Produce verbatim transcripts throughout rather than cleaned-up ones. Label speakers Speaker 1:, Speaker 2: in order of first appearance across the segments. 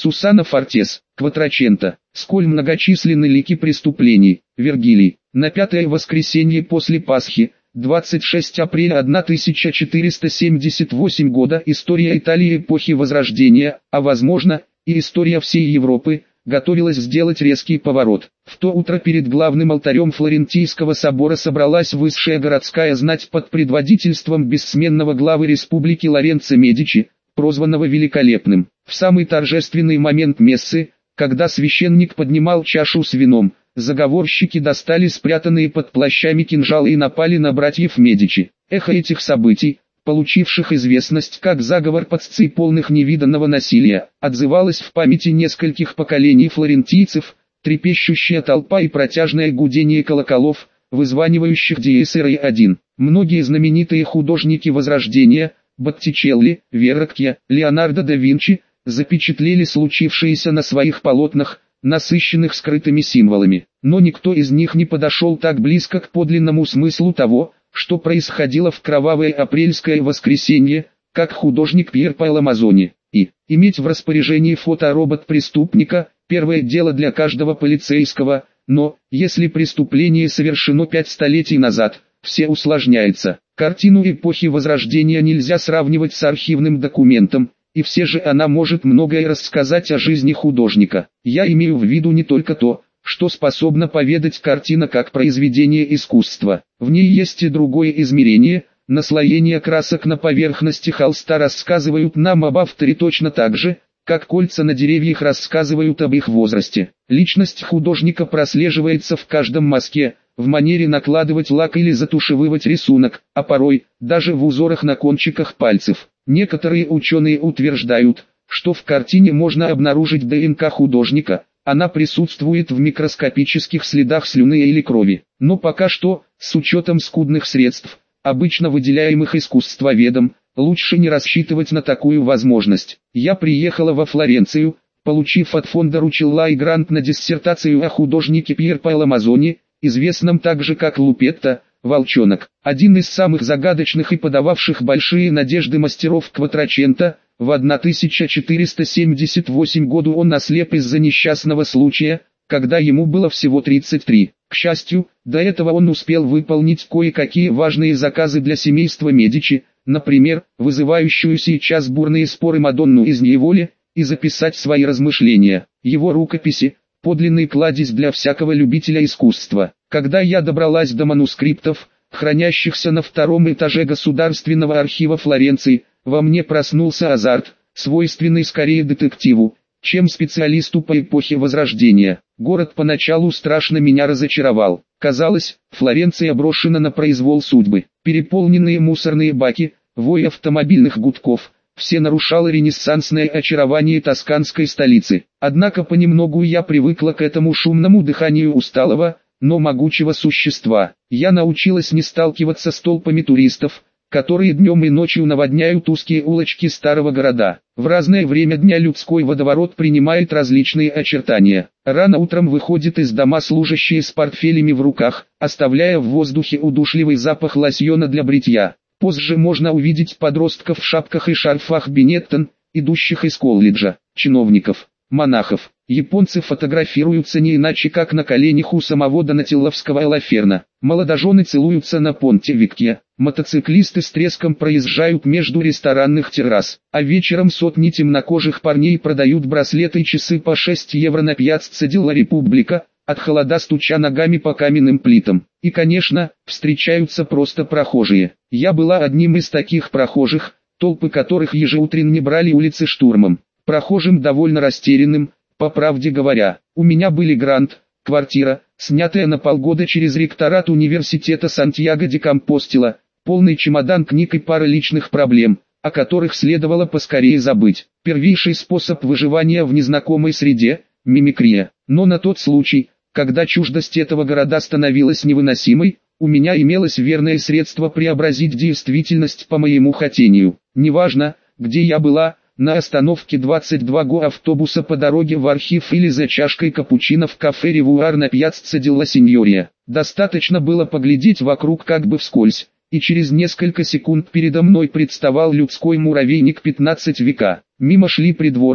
Speaker 1: Сусанна Фортес, Кватраченто. Сколь многочисленны лики преступлений. Вергилий. На пятое воскресенье после Пасхи, двадцать шестого апреля тысяча четыреста семьдесят восьмого года, история Италии эпохи Возрождения, а возможно, и история всей Европы, готовилась сделать резкий поворот. В то утро перед главным алтарем Флорентийского собора собралась высшая городская знать под предводительством бессменного главы республики Лоренцо Медичи, прозванного Великолепным. В самый торжественный момент мессы, когда священник поднимал чашу с вином, заговорщики достали спрятанные под плащами кинжалы и напали на братьев Медичи. Эхо этих событий, получивших известность как заговор под сцей полных невиданного насилия, отзывалось в памяти нескольких поколений флорентийцев, трепещущая толпа и протяжное гудение колоколов, вызванивающих Диес Ирей один. Многие знаменитые художники Возрождения, Боттичелли, Веррокче, Леонардо да Винчи, запечатлели случившееся на своих полотнах, насыщенных скрытыми символами. Но никто из них не подошел так близко к подлинному смыслу того, что происходило в кровавое апрельское воскресенье, как художник Пьер Паоло Мазони. И иметь в распоряжении фоторобот преступника – первое дело для каждого полицейского, но, если преступление совершено пять столетий назад, все усложняется. Картину эпохи Возрождения нельзя сравнивать с архивным документом, и все же она может многое рассказать о жизни художника. Я имею в виду не только то, что способна поведать картина как произведение искусства. В ней есть и другое измерение. Наслоение красок на поверхности холста рассказывают нам об авторе точно так же, как кольца на деревьях рассказывают об их возрасте. Личность художника прослеживается в каждом мазке, в манере накладывать лак или затушевывать рисунок, а порой, даже в узорах на кончиках пальцев. Некоторые ученые утверждают, что в картине можно обнаружить ДНК художника. Она присутствует в микроскопических следах слюны или крови. Но пока что, с учетом скудных средств, обычно выделяемых искусствоведом, лучше не рассчитывать на такую возможность. Я приехала во Флоренцию, получив от фонда Ручеллай грант на диссертацию о художнике Пьер Паоло Мазони, известном также как Лупетто, Волчонок. Один из самых загадочных и подававших большие надежды мастеров Кватраченто. В тысяча четыреста семьдесят восьмом году он ослеп из-за несчастного случая, когда ему было всего тридцать три. К счастью, до этого он успел выполнить кое-какие важные заказы для семейства Медичи, например, вызывающую сейчас бурные споры Мадонну из Ньеволи, и записать свои размышления. Его рукописи – подлинный кладезь для всякого любителя искусства. Когда я добралась до манускриптов, хранящихся на втором этаже Государственного архива Флоренции, во мне проснулся азарт, свойственный скорее детективу, чем специалисту по эпохе Возрождения. Город поначалу страшно меня разочаровал. Казалось, Флоренция брошена на произвол судьбы. Переполненные мусорные баки, вой автомобильных гудков – все нарушало ренессансное очарование тосканской столицы. Однако понемногу я привыкла к этому шумному дыханию усталого, но могучего существа. Я научилась не сталкиваться с толпами туристов, которые днем и ночью наводняют узкие улочки старого города. В разное время дня людской водоворот принимает различные очертания. Рано утром выходят из дома служащие с портфелями в руках, оставляя в воздухе удушливый запах лосьона для бритья. Позже можно увидеть подростков в шапках и шарфах Бенеттон, идущих из колледжа, чиновников, монахов. Японцы фотографируются не иначе как на коленях у самого Донателловского Элаферна. Молодожены целуются на Понте-Викья. Мотоциклисты с треском проезжают между ресторанных террас, а вечером сотни темнокожих парней продают браслеты и часы по шесть евро на Пьяцца Делла Република, от холода стуча ногами по каменным плитам. И, конечно, встречаются просто прохожие. Я была одним из таких прохожих, толпы которых ежеутренне брали улицы штурмом. Прохожим довольно растерянным, по правде говоря. У меня были грант, квартира, снятая на полгода через ректорат университета Сантьяго-де-Компостела, полный чемодан книг и пара личных проблем, о которых следовало поскорее забыть. Первейший способ выживания в незнакомой среде – мимикрия. Но на тот случай, когда чуждость этого города становилась невыносимой, у меня имелось верное средство преобразить действительность по моему хотению. Неважно, где я была, на остановке двадцать два го автобуса по дороге в архив или за чашкой капучино в кафе «Ревуар» на Пьяцца Делла Синьория. Достаточно было поглядеть вокруг как бы вскользь, и через несколько секунд передо мной представал людской муравейник пятнадцатого века. Мимо шли придворные,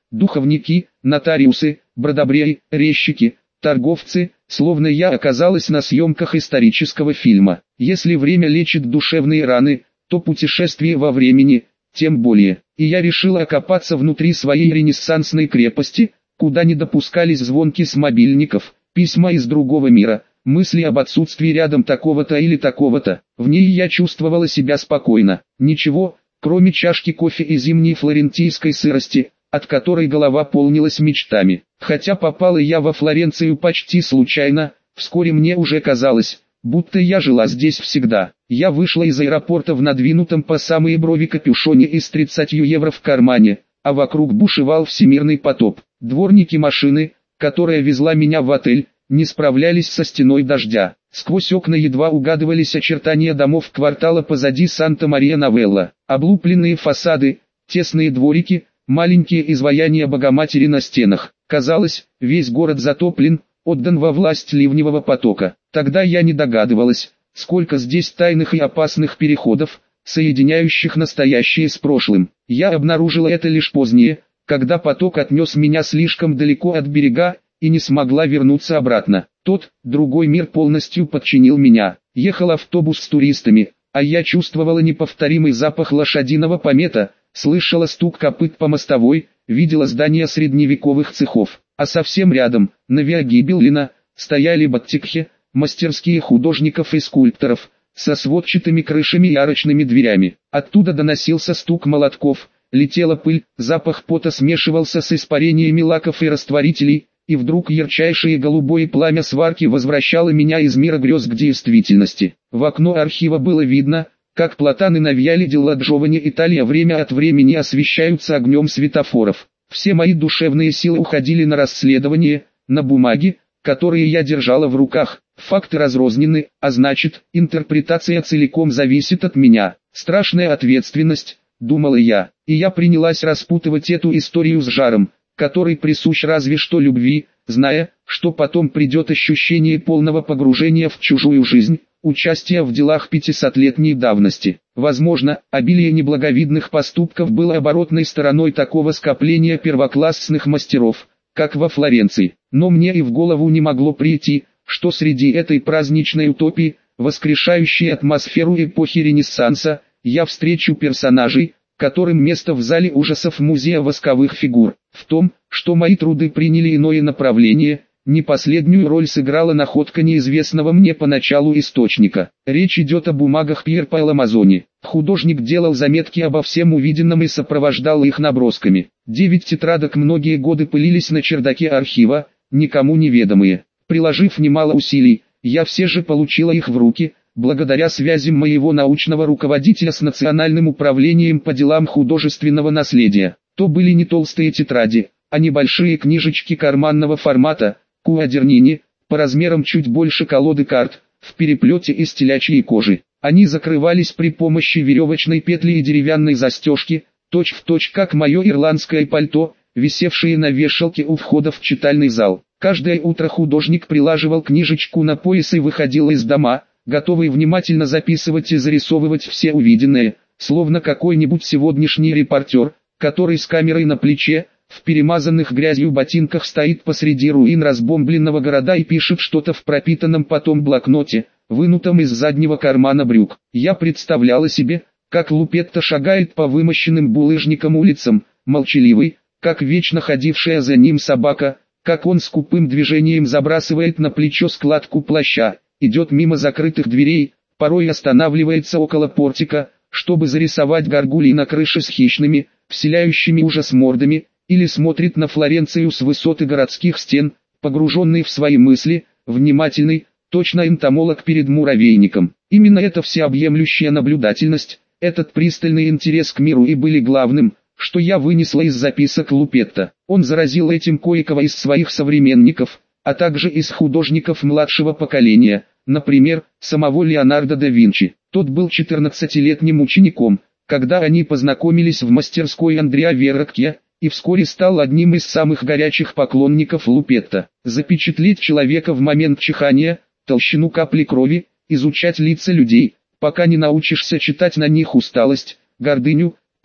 Speaker 1: духовники, нотариусы, бродобреи, резчики, торговцы, словно я оказалась на съемках исторического фильма. Если время лечит душевные раны, то путешествие во времени, тем более. И я решила окопаться внутри своей ренессансной крепости, куда не допускались звонки с мобильников, письма из другого мира, мысли об отсутствии рядом такого-то или такого-то. В ней я чувствовала себя спокойно. Ничего, кроме чашки кофе и зимней флорентийской сырости, от которой голова полнилась мечтами. Хотя попала я во Флоренцию почти случайно, вскоре мне уже казалось, будто я жила здесь всегда. Я вышла из аэропорта в надвинутом по самые брови капюшоне и с тридцатью евро в кармане, а вокруг бушевал всемирный потоп. Дворники машины, которая везла меня в отель, не справлялись со стеной дождя. Сквозь окна едва угадывались очертания домов квартала позади Санта-Мария-Новелла. Облупленные фасады, тесные дворики, маленькие изваяния Богоматери на стенах. Казалось, весь город затоплен, отдан во власть ливневого потока. Тогда я не догадывалась, сколько здесь тайных и опасных переходов, соединяющих настоящее с прошлым. Я обнаружила это лишь позднее, когда поток отнес меня слишком далеко от берега, и не смогла вернуться обратно. Тот, другой мир полностью подчинил меня. Ехал автобус с туристами, а я чувствовала неповторимый запах лошадиного помета, слышала стук копыт по мостовой, видела здания средневековых цехов. А совсем рядом, на Виа Гибеллина, стояли баттикхи, мастерские художников и скульпторов, со сводчатыми крышами и арочными дверями. Оттуда доносился стук молотков, летела пыль, запах пота смешивался с испарениями лаков и растворителей, и вдруг ярчайшее голубое пламя сварки возвращало меня из мира грез к действительности. В окно архива было видно, как платаны на Виале ди Ладжоване Италия время от времени освещаются огнем светофоров. Все мои душевные силы уходили на расследование, на бумаги, которые я держала в руках. Факты разрознены, а значит, интерпретация целиком зависит от меня. Страшная ответственность, думала я, и я принялась распутывать эту историю с жаром, который присущ разве что любви, зная, что потом придет ощущение полного погружения в чужую жизнь, участия в делах пятисотлетней давности. Возможно, обилие неблаговидных поступков было оборотной стороной такого скопления первоклассных мастеров, как во Флоренции. Но мне и в голову не могло прийти, что среди этой праздничной утопии, воскрешающей атмосферу эпохи Ренессанса, я встречу персонажей, которым место в зале ужасов музея восковых фигур. В том, что мои труды приняли иное направление, не последнюю роль сыграла находка неизвестного мне поначалу источника. Речь идет о бумагах Пьер Паоло Мазони. Художник делал заметки обо всем увиденном и сопровождал их набросками. Девять тетрадок многие годы пылились на чердаке архива, никому неведомые. Приложив немало усилий, я все же получила их в руки, благодаря связям моего научного руководителя с Национальным управлением по делам художественного наследия. То были не толстые тетради, а небольшие книжечки карманного формата, куадернини, по размерам чуть больше колоды карт, в переплете из телячьей кожи. Они закрывались при помощи веревочной петли и деревянной застежки, точь-в-точь как мое ирландское пальто, висевшее на вешалке у входа в читальный зал. Каждое утро художник прилаживал книжечку на пояс и выходил из дома, готовый внимательно записывать и зарисовывать все увиденное, словно какой-нибудь сегодняшний репортер, который с камерой на плече, в перемазанных грязью ботинках стоит посреди руин разбомбленного города и пишет что-то в пропитанном потом блокноте, вынутом из заднего кармана брюк. Я представляла себе, как Лупетто шагает по вымощенным булыжником улицам, молчаливый, как вечно ходившая за ним собака, как он скупым движением забрасывает на плечо складку плаща, идет мимо закрытых дверей, порой останавливается около портика, чтобы зарисовать горгулей на крыше с хищными, вселяющими ужас мордами, или смотрит на Флоренцию с высоты городских стен, погруженный в свои мысли, внимательный, точно энтомолог перед муравейником. Именно эта всеобъемлющая наблюдательность, этот пристальный интерес к миру и были главным, что я вынесла из записок Лупетто. Он заразил этим кое-кого из своих современников, а также из художников младшего поколения, например, самого Леонардо да Винчи. Тот был четырнадцатилетним учеником, когда они познакомились в мастерской Андреа Веррокче, и вскоре стал одним из самых горячих поклонников Лупетто. Запечатлеть человека в момент чихания, толщину капли крови, изучать лица людей, пока не научишься читать на них усталость, гордыню,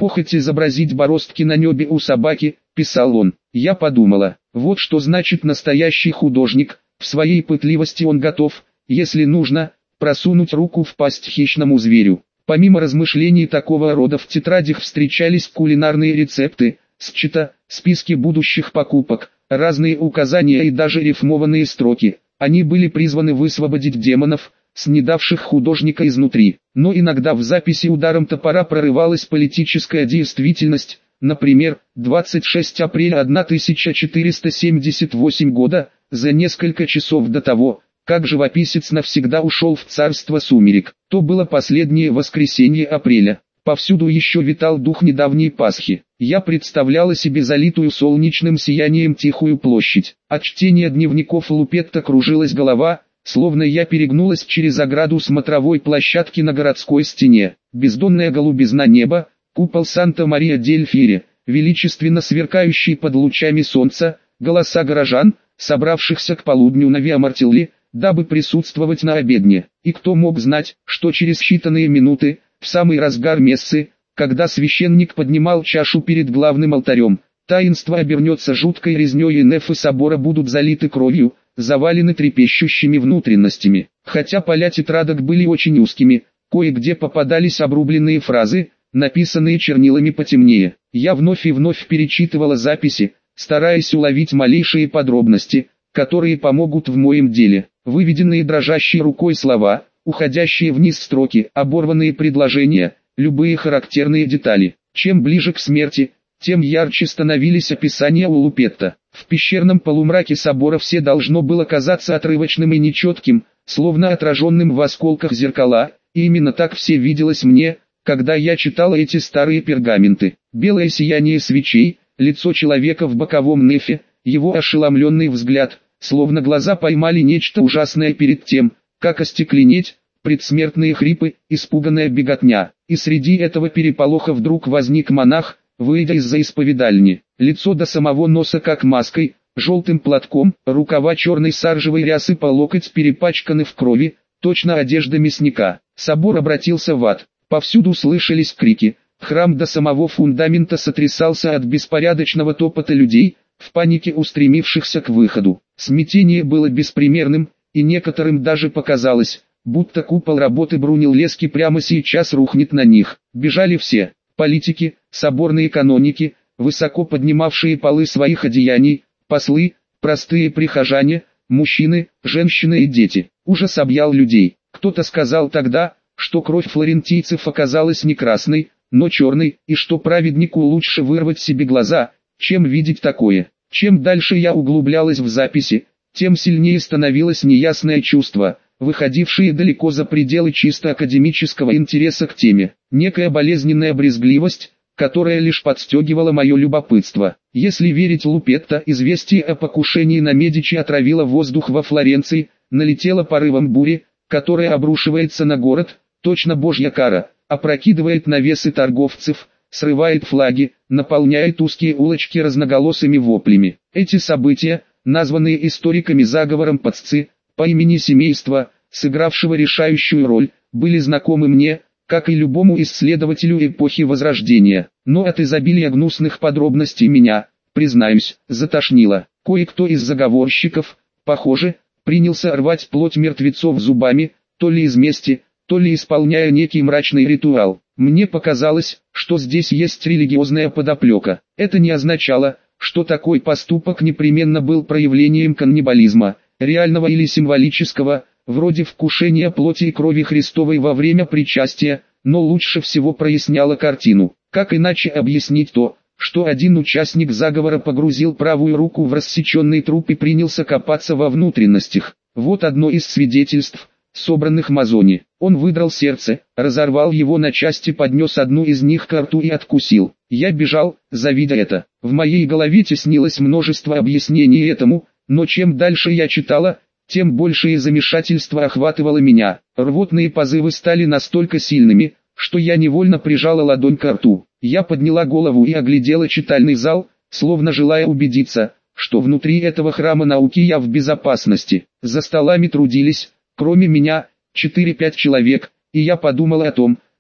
Speaker 1: похоть изобразить бороздки на небе у собаки, писал он. Я подумала, вот что значит настоящий художник, в своей пытливости он готов, если нужно, просунуть руку в пасть хищному зверю. Помимо размышлений такого рода в тетрадях встречались кулинарные рецепты, счета, списки будущих покупок, разные указания и даже рифмованные строки. Они были призваны высвободить демонов, снедавших художника изнутри. Но иногда в записи ударом топора прорывалась политическая действительность. Например, двадцать шестого апреля тысяча четыреста семьдесят восьмого года, за несколько часов до того, как живописец навсегда ушел в царство сумерек. То было последнее воскресенье апреля. Повсюду еще витал дух недавней Пасхи. Я представляла себе залитую солнечным сиянием тихую площадь. От чтения дневников Лупетто кружилась голова, словно я перегнулась через ограду смотровой площадки на городской стене. Бездонная голубизна неба, купол Санта-Мария-дель-Фьере, величественно сверкающий под лучами солнца, голоса горожан, собравшихся к полудню на Виа Мартелли, дабы присутствовать на обедне. И кто мог знать, что через считанные минуты, в самый разгар мессы, когда священник поднимал чашу перед главным алтарем, таинство обернется жуткой резней и нефы собора будут залиты кровью, завалены трепещущими внутренностями. Хотя поля тетрадок были очень узкими, кое-где попадались обрубленные фразы, написанные чернилами потемнее. Я вновь и вновь перечитывала записи, стараясь уловить малейшие подробности, которые помогут в моем деле. Выведенные дрожащей рукой слова, уходящие вниз строки, оборванные предложения, любые характерные детали. Чем ближе к смерти, тем ярче становились описания у Лупетто. В пещерном полумраке собора все должно было казаться отрывочным и нечетким, словно отраженным в осколках зеркала, и именно так все виделось мне, когда я читала эти старые пергаменты. Белое сияние свечей, лицо человека в боковом нефе, его ошеломленный взгляд, словно глаза поймали нечто ужасное перед тем, как остекленеть, предсмертные хрипы, испуганная беготня. И среди этого переполоха вдруг возник монах, выйдя из-за исповедальни, лицо до самого носа как маской, желтым платком, рукава черной саржевой рясы по локоть перепачканы в крови, точно одежда мясника. Собор обратился в ад, повсюду слышались крики, храм до самого фундамента сотрясался от беспорядочного топота людей, в панике устремившихся к выходу. Смятение было беспримерным, и некоторым даже показалось, будто купол работы Брунеллески прямо сейчас рухнет на них. Бежали все. Политики, соборные каноники, высоко поднимавшие полы своих одеяний, послы, простые прихожане, мужчины, женщины и дети. Ужас объял людей. Кто-то сказал тогда, что кровь флорентийцев оказалась не красной, но черной, и что праведнику лучше вырвать себе глаза, чем видеть такое. Чем дальше я углублялась в записи, тем сильнее становилось неясное чувство, выходившие далеко за пределы чисто академического интереса к теме. Некая болезненная брезгливость, которая лишь подстегивала мое любопытство. Если верить Лупетто, известие о покушении на Медичи отравило воздух во Флоренции, налетело порывом бури, которая обрушивается на город, точно божья кара, опрокидывает навесы торговцев, срывает флаги, наполняет узкие улочки разноголосыми воплями. Эти события, названные историками заговором Пацци, по имени семейства, сыгравшего решающую роль, были знакомы мне, как и любому исследователю эпохи Возрождения. Но от изобилия гнусных подробностей меня, признаюсь, затошнило. Кое-кто из заговорщиков, похоже, принялся рвать плоть мертвецов зубами, то ли из мести, то ли исполняя некий мрачный ритуал. Мне показалось, что здесь есть религиозная подоплека. Это не означало, что такой поступок непременно был проявлением каннибализма, реального или символического, вроде вкушения плоти и крови Христовой во время причастия, но лучше всего проясняло картину. Как иначе объяснить то, что один участник заговора погрузил правую руку в рассеченный труп и принялся копаться во внутренностях? Вот одно из свидетельств, собранных Мазони. Он выдрал сердце, разорвал его на части, поднес одну из них к рту и откусил. Я бежал, завидя это. В моей голове теснилось множество объяснений этому, но чем дальше я читала, тем большее замешательство охватывало меня. Рвотные позывы стали настолько сильными, что я невольно прижала ладонь к рту. Я подняла голову и оглядела читальный зал, словно желая убедиться, что внутри этого храма науки я в безопасности. За столами трудились, кроме меня, четыре-пять человек, и я подумала о том,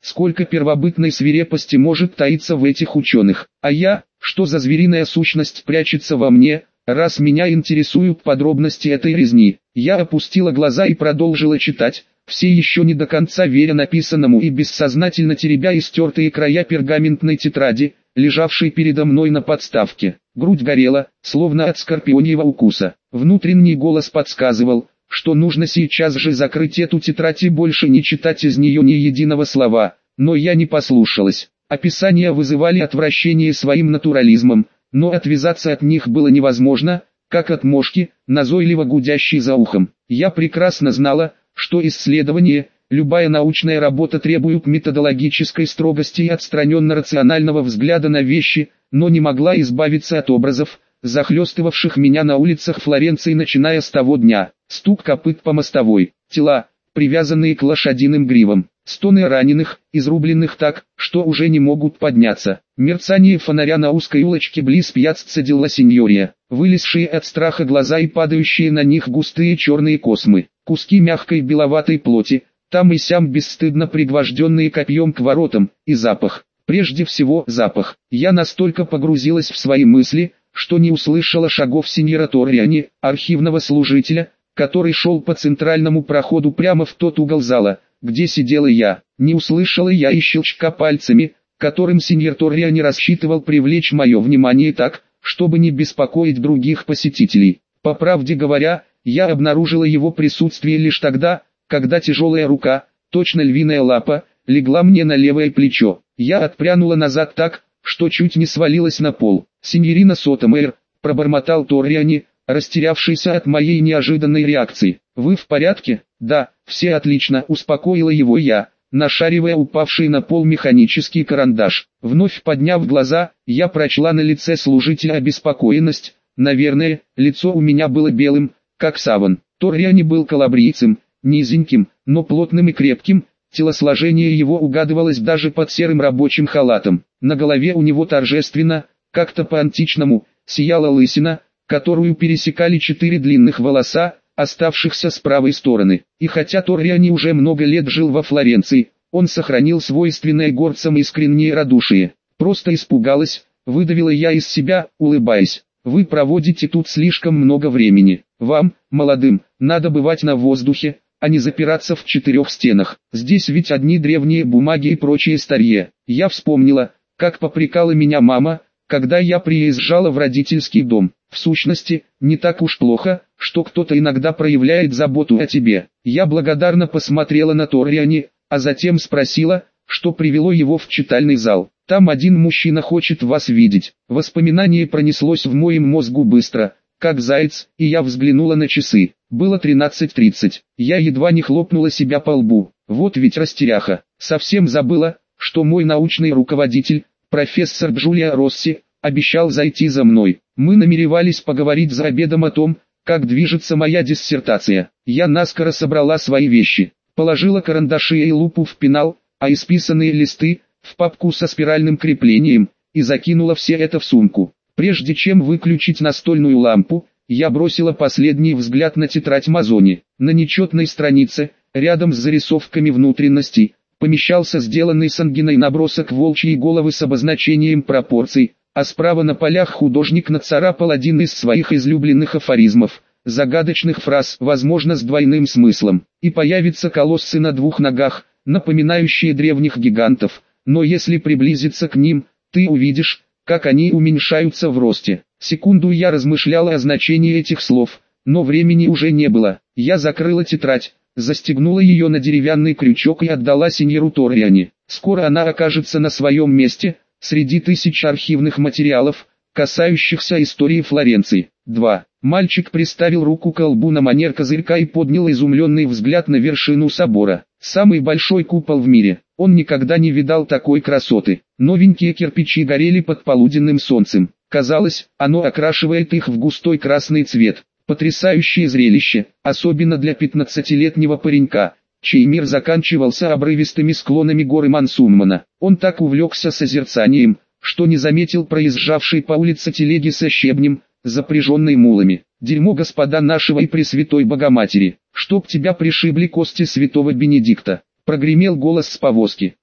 Speaker 1: сколько первобытной свирепости может таиться в этих ученых. А я, что за звериная сущность прячется во мне, раз меня интересуют подробности этой резни? Я опустила глаза и продолжила читать, все еще не до конца веря написанному и бессознательно теребя истертые края пергаментной тетради, лежавшей передо мной на подставке. Грудь горела, словно от скорпионьего укуса. Внутренний голос подсказывал, что нужно сейчас же закрыть эту тетрадь и больше не читать из нее ни единого слова, но я не послушалась. Описания вызывали отвращение своим натурализмом, но отвязаться от них было невозможно, как от мошки, назойливо гудящей за ухом. Я прекрасно знала, что исследование, любая научная работа требует методологической строгости и отстраненно-рационального взгляда на вещи, но не могла избавиться от образов, захлестывавших меня на улицах Флоренции начиная с того дня. Стук копыт по мостовой, тела, привязанные к лошадиным гривам, стоны раненых, изрубленных так, что уже не могут подняться, мерцание фонаря на узкой улочке близ Пьяццо делла Синьория, вылезшие от страха глаза и падающие на них густые черные космы, куски мягкой беловатой плоти, там и сям бесстыдно пригвожденные копьем к воротам, и запах, прежде всего запах. Я настолько погрузилась в свои мысли, что не услышала шагов сеньора Торриани, архивного служителя, который шел по центральному проходу прямо в тот угол зала, где сидела я. Не услышала я и щелчка пальцами, которым сеньор Торриани рассчитывал привлечь мое внимание так, чтобы не беспокоить других посетителей. По правде говоря, я обнаружила его присутствие лишь тогда, когда тяжелая рука, точно львиная лапа, легла мне на левое плечо. Я отпрянула назад так, что чуть не свалилась на пол. «Синьорина Сотомейр», — пробормотал Торриани, растерявшийся от моей неожиданной реакции. «Вы в порядке?» «Да, все отлично», — успокоила его я, нашаривая упавший на пол механический карандаш. Вновь подняв глаза, я прочла на лице служителя обеспокоенность. Наверное, лицо у меня было белым, как саван. Торриани был калабрийцем, низеньким, но плотным и крепким. Телосложение его угадывалось даже под серым рабочим халатом. На голове у него торжественно, как-то по-античному, сияла лысина, которую пересекали четыре длинных волоса, оставшихся с правой стороны. И хотя Торриани уже много лет жил во Флоренции, он сохранил свойственное горцам искреннее радушие. «Просто испугалась», — выдавила я из себя, улыбаясь. «Вы проводите тут слишком много времени. Вам, молодым, надо бывать на воздухе, а не запираться в четырех стенах. Здесь ведь одни древние бумаги и прочее старье». Я вспомнила, как попрекала меня мама, когда я приезжала в родительский дом. В сущности, не так уж плохо, что кто-то иногда проявляет заботу о тебе. Я благодарно посмотрела на Торриани, а затем спросила, что привело его в читальный зал. «Там один мужчина хочет вас видеть». Воспоминание пронеслось в моем мозгу быстро, как заяц, и я взглянула на часы. Было тринадцать тридцать. Я едва не хлопнула себя по лбу. Вот ведь растеряха. Совсем забыла, что мой научный руководитель, профессор Джулио Росси, обещал зайти за мной. Мы намеревались поговорить за обедом о том, как движется моя диссертация. Я наскоро собрала свои вещи, положила карандаши и лупу в пенал, а исписанные листы — в папку со спиральным креплением, и закинула все это в сумку. Прежде чем выключить настольную лампу, я бросила последний взгляд на тетрадь Мазони. На нечетной странице, рядом с зарисовками внутренностей, помещался сделанный сангиной набросок волчьей головы с обозначением пропорций, а справа на полях художник нацарапал один из своих излюбленных афоризмов, загадочных фраз, возможно с двойным смыслом. «И появятся колоссы на двух ногах, напоминающие древних гигантов, но если приблизиться к ним, ты увидишь, как они уменьшаются в росте». Секунду я размышляла о значении этих слов, но времени уже не было. Я закрыла тетрадь, застегнула ее на деревянный крючок и отдала сеньору Торриани. Скоро она окажется на своем месте, среди тысяч архивных материалов, касающихся истории Флоренции. два. Мальчик приставил руку к колбу на манер козырька и поднял изумленный взгляд на вершину собора. Самый большой купол в мире. Он никогда не видал такой красоты. Новенькие кирпичи горели под полуденным солнцем. Казалось, оно окрашивает их в густой красный цвет. Потрясающее зрелище, особенно для пятнадцатилетнего паренька, чей мир заканчивался обрывистыми склонами горы Мансуммана. Он так увлекся созерцанием, что не заметил проезжавшей по улице телеги со щебнем, запряженной мулами. «Дерьмо Господа нашего и Пресвятой Богоматери, чтоб тебя пришибли кости святого Бенедикта!» Прогремел голос с повозки.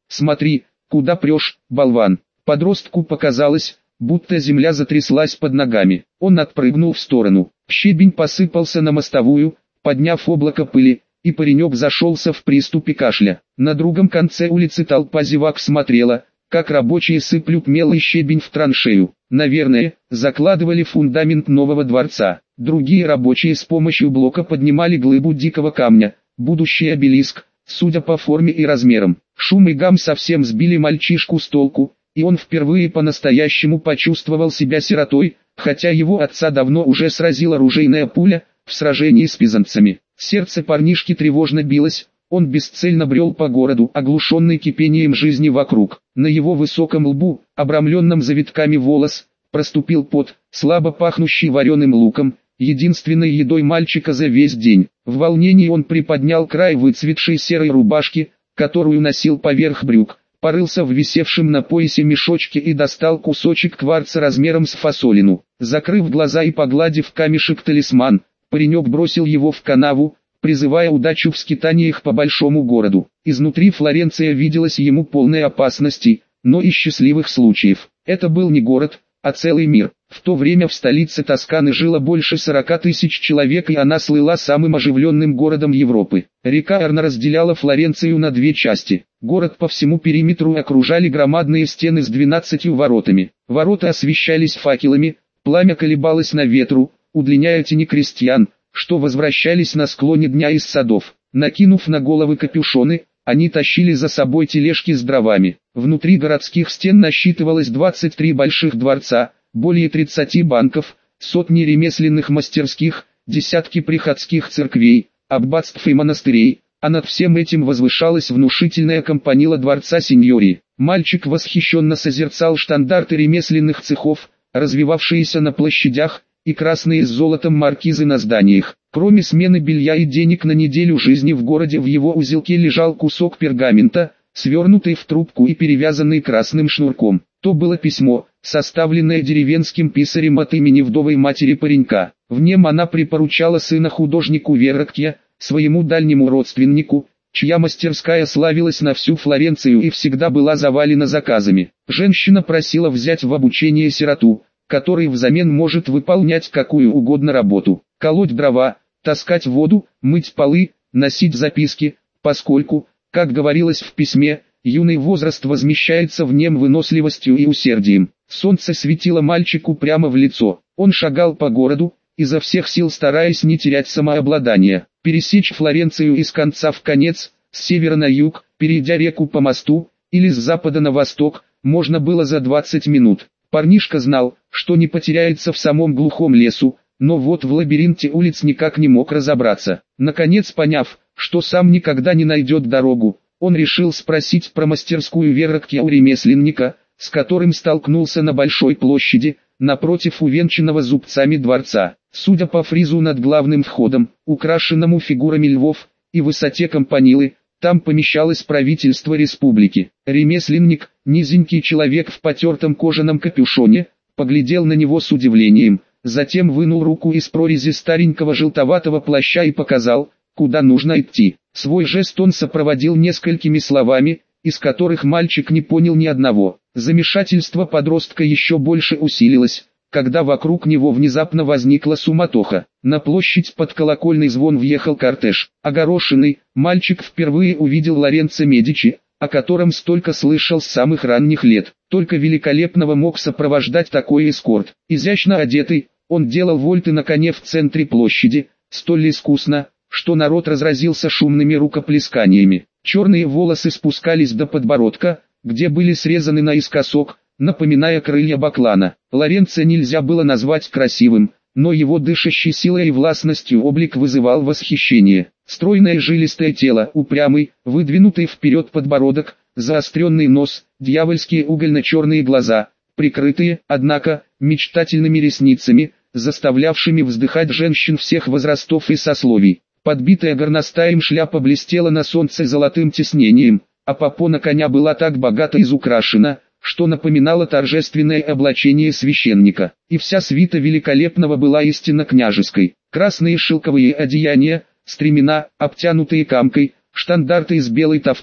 Speaker 1: «Смотри, куда прешь, болван!» Подростку показалось, будто земля затряслась под ногами. Он отпрыгнул в сторону. Щебень посыпался на мостовую, подняв облако пыли, и паренек зашелся в приступе кашля. На другом конце улицы толпа зевак смотрела, как рабочие сыплют мелкий щебень в траншею. Наверное, закладывали фундамент нового дворца. Другие рабочие с помощью блока поднимали глыбу дикого камня, будущий обелиск, судя по форме и размерам. Шум и гам совсем сбили мальчишку с толку, и он впервые по-настоящему почувствовал себя сиротой, хотя его отца давно уже сразила ружейная пуля в сражении с пизанцами. Сердце парнишки тревожно билось, он бесцельно брел по городу, оглушенный кипением жизни вокруг. На его высоком лбу, обрамленном завитками волос, проступил пот, слабо пахнущий вареным луком, единственной едой мальчика за весь день. В волнении он приподнял край выцветшей серой рубашки, которую носил поверх брюк, порылся в висевшем на поясе мешочке и достал кусочек кварца размером с фасолину. Закрыв глаза и погладив камешек-талисман, паренек бросил его в канаву, призывая удачу в скитаниях по большому городу. Изнутри Флоренция виделась ему полной опасностей, но и счастливых случаев. Это был не город, а целый мир. В то время в столице Тосканы жило больше сорока тысяч человек, и она слыла самым оживленным городом Европы. Река Арно разделяла Флоренцию на две части. Город по всему периметру окружали громадные стены с двенадцатью воротами. Ворота освещались факелами, пламя колебалось на ветру, удлиняя тени крестьян, что возвращались на склоне дня из садов. Накинув на головы капюшоны, они тащили за собой тележки с дровами. Внутри городских стен насчитывалось двадцать три больших дворца, более тридцати банков, сотни ремесленных мастерских, десятки приходских церквей, аббатств и монастырей, а над всем этим возвышалась внушительная кампанила дворца сеньории. Мальчик восхищенно созерцал штандарты ремесленных цехов, развивавшиеся на площадях, и красные с золотом маркизы на зданиях. Кроме смены белья и денег на неделю жизни в городе, в его узелке лежал кусок пергамента, свернутый в трубку и перевязанный красным шнурком. То было письмо, составленное деревенским писарем от имени вдовой матери паренька. В нем она припоручала сына художнику Веррокья, своему дальнему родственнику, чья мастерская славилась на всю Флоренцию и всегда была завалена заказами. Женщина просила взять в обучение сироту, который взамен может выполнять какую угодно работу, колоть дрова, таскать воду, мыть полы, носить записки, поскольку, как говорилось в письме, юный возраст возмещается в нем выносливостью и усердием. Солнце светило мальчику прямо в лицо, он шагал по городу, изо всех сил стараясь не терять самообладание. Пересечь Флоренцию из конца в конец, с севера на юг, перейдя реку по мосту, или с запада на восток, можно было за двадцать минут. Парнишка знал, что не потеряется в самом глухом лесу, но вот в лабиринте улиц никак не мог разобраться. Наконец, поняв, что сам никогда не найдет дорогу, он решил спросить про мастерскую Веррокья у ремесленника, с которым столкнулся на большой площади, напротив увенчанного зубцами дворца. Судя по фризу над главным входом, украшенному фигурами львов, и высоте кампанилы, там помещалось правительство республики. Ремесленник, низенький человек в потертом кожаном капюшоне, поглядел на него с удивлением, затем вынул руку из прорези старенького желтоватого плаща и показал, куда нужно идти. Свой жест он сопроводил несколькими словами, из которых мальчик не понял ни одного. Замешательство подростка еще больше усилилось, когда вокруг него внезапно возникла суматоха. На площадь под колокольный звон въехал кортеж. Огорошенный, мальчик впервые увидел Лоренцо Медичи, о котором столько слышал с самых ранних лет. Только великолепного мог сопровождать такой эскорт. Изящно одетый, он делал вольты на коне в центре площади, столь искусно, что народ разразился шумными рукоплесканиями. Черные волосы спускались до подбородка, где были срезаны наискосок, напоминая крылья баклана. Лоренцо нельзя было назвать красивым, но его дышащий силой и властностью облик вызывал восхищение. Стройное жилистое тело, упрямый, выдвинутый вперед подбородок, заостренный нос, дьявольские угольно-черные глаза, прикрытые, однако, мечтательными ресницами, заставлявшими вздыхать женщин всех возрастов и сословий. Подбитая горностаем шляпа блестела на солнце золотым тиснением, а попона коня была так богато изукрашена, что напоминало торжественное облачение священника. И вся свита великолепного была истинно княжеской. Красные шелковые одеяния, стремена, обтянутые камкой, штандарты из белой тафты,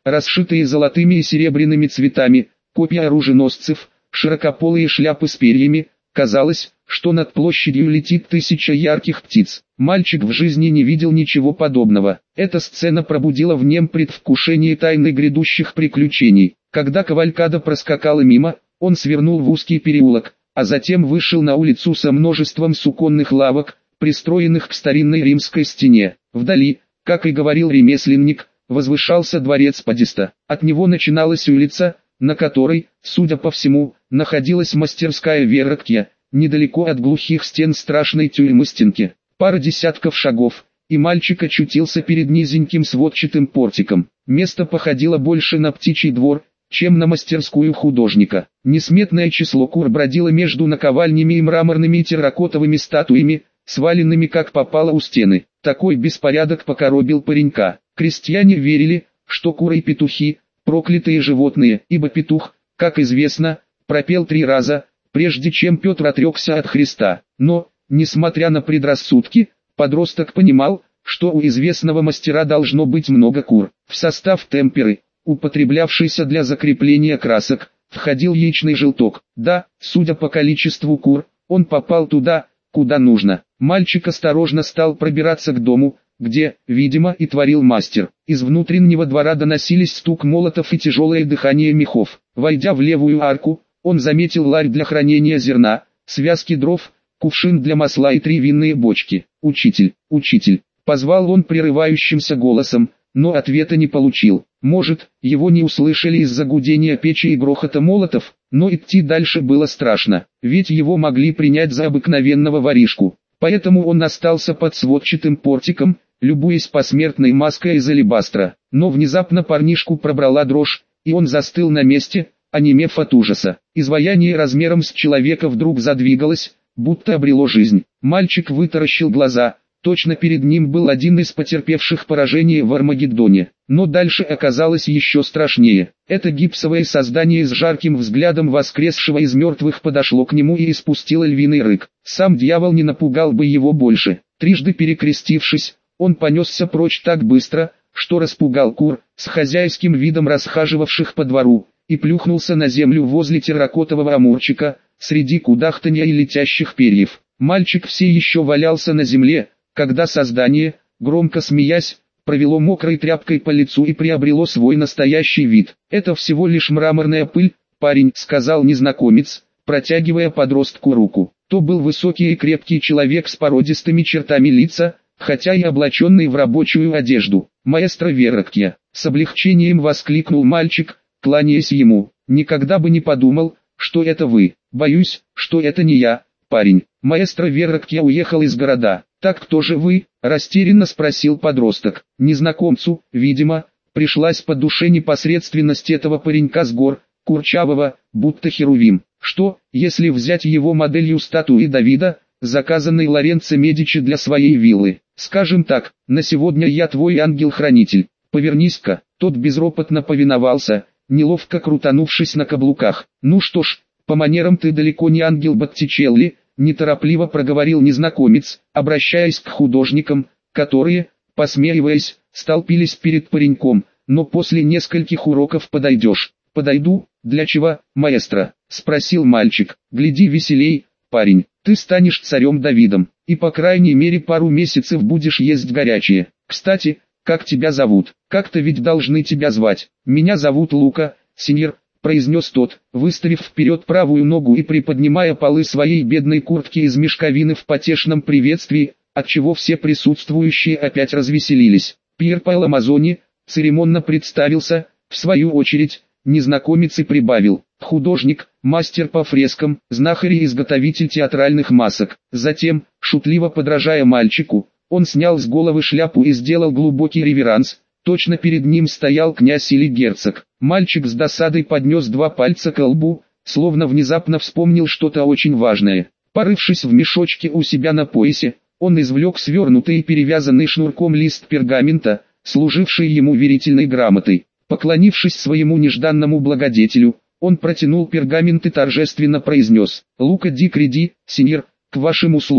Speaker 1: расшитые золотыми и серебряными цветами, копья оруженосцев, широкополые шляпы с перьями. Казалось, что над площадью летит тысяча ярких птиц. Мальчик в жизни не видел ничего подобного. Эта сцена пробудила в нем предвкушение тайны грядущих приключений. Когда кавалькада проскакала мимо, он свернул в узкий переулок, а затем вышел на улицу со множеством суконных лавок, пристроенных к старинной римской стене. Вдали, как и говорил ремесленник, возвышался дворец Подиста. От него начиналась улица, на которой, судя по всему, находилась мастерская Веррокья, недалеко от глухих стен страшной тюрьмы Стенки. Пара десятков шагов, и мальчик очутился перед низеньким сводчатым портиком. Место походило больше на птичий двор, чем на мастерскую художника. Несметное число кур бродило между наковальнями и мраморными и терракотовыми статуями, сваленными как попало у стены. Такой беспорядок покоробил паренька. Крестьяне верили, что куры и петухи – проклятые животные, ибо петух, как известно, пропел три раза, прежде чем Петр отрекся от Христа. Но, несмотря на предрассудки, подросток понимал, что у известного мастера должно быть много кур. В состав темперы, употреблявшийся для закрепления красок, входил яичный желток. Да, судя по количеству кур, он попал туда, куда нужно. Мальчик осторожно стал пробираться к дому, где, видимо, и творил мастер. Из внутреннего двора доносились стук молотов и тяжелое дыхание мехов. Войдя в левую арку, он заметил ларь для хранения зерна, связки дров, кувшин для масла и три винные бочки. «Учитель, учитель!» — позвал он прерывающимся голосом, но ответа не получил. Может, его не услышали из-за гудения печи и грохота молотов, но идти дальше было страшно, ведь его могли принять за обыкновенного воришку. Поэтому он остался под сводчатым портиком, любуясь посмертной маской из алебастра. Но внезапно парнишку пробрала дрожь, и он застыл на месте, онемев от ужаса. Изваяние размером с человека вдруг задвигалось, будто обрело жизнь. Мальчик вытаращил глаза. Точно перед ним был один из потерпевших поражение в Армагеддоне. Но дальше оказалось еще страшнее. Это гипсовое создание с жарким взглядом воскресшего из мертвых подошло к нему и испустило львиный рык. Сам дьявол не напугал бы его больше. Трижды перекрестившись, он понесся прочь так быстро, что распугал кур, с хозяйским видом расхаживавших по двору, и плюхнулся на землю возле терракотового амурчика, среди кудахтанья и летящих перьев. Мальчик все еще валялся на земле, когда создание, громко смеясь, провело мокрой тряпкой по лицу и приобрело свой настоящий вид. «Это всего лишь мраморная пыль, парень», — сказал незнакомец, протягивая подростку руку. То был высокий и крепкий человек с породистыми чертами лица, хотя и облаченный в рабочую одежду. «Маэстро Веррокья», — с облегчением воскликнул мальчик, кланяясь ему. «Никогда бы не подумал, что это вы. Боюсь, что это не я, парень. Маэстро Веррокья уехал из города». «Так кто же вы?» – растерянно спросил подросток. Незнакомцу, видимо, пришлась по душе непосредственность этого паренька с гор, курчавого, будто херувим. Что, если взять его моделью статуи Давида, заказанной Лоренцо Медичи для своей виллы? Скажем так, на сегодня я твой ангел-хранитель. Повернись-ка. Тот безропотно повиновался, неловко крутанувшись на каблуках. «Ну что ж, по манерам ты далеко не ангел Боттичелли», — неторопливо проговорил незнакомец, обращаясь к художникам, которые, посмеиваясь, столпились перед пареньком. «Но после нескольких уроков подойдешь». «Подойду? Для чего, маэстро?» — спросил мальчик. «Гляди веселей, парень, ты станешь царем Давидом, и по крайней мере пару месяцев будешь есть горячее. Кстати, как тебя зовут? Как-то ведь должны тебя звать». «Меня зовут Лука, сеньор», — произнес тот, выставив вперед правую ногу и приподнимая полы своей бедной куртки из мешковины в потешном приветствии, отчего все присутствующие опять развеселились. «Пьер Паламазони», — церемонно представился, в свою очередь, незнакомец и прибавил: «Художник, мастер по фрескам, знахарь и изготовитель театральных масок». Затем, шутливо подражая мальчику, он снял с головы шляпу и сделал глубокий реверанс. Точно перед ним стоял князь или герцог. Мальчик с досадой поднес два пальца к лбу, словно внезапно вспомнил что-то очень важное. Порывшись в мешочке у себя на поясе, он извлек свернутый и перевязанный шнурком лист пергамента, служивший ему верительной грамотой. Поклонившись своему нежданному благодетелю, он протянул пергамент и торжественно произнес: «Лука ди Креди, сеньор, к вашим услугам».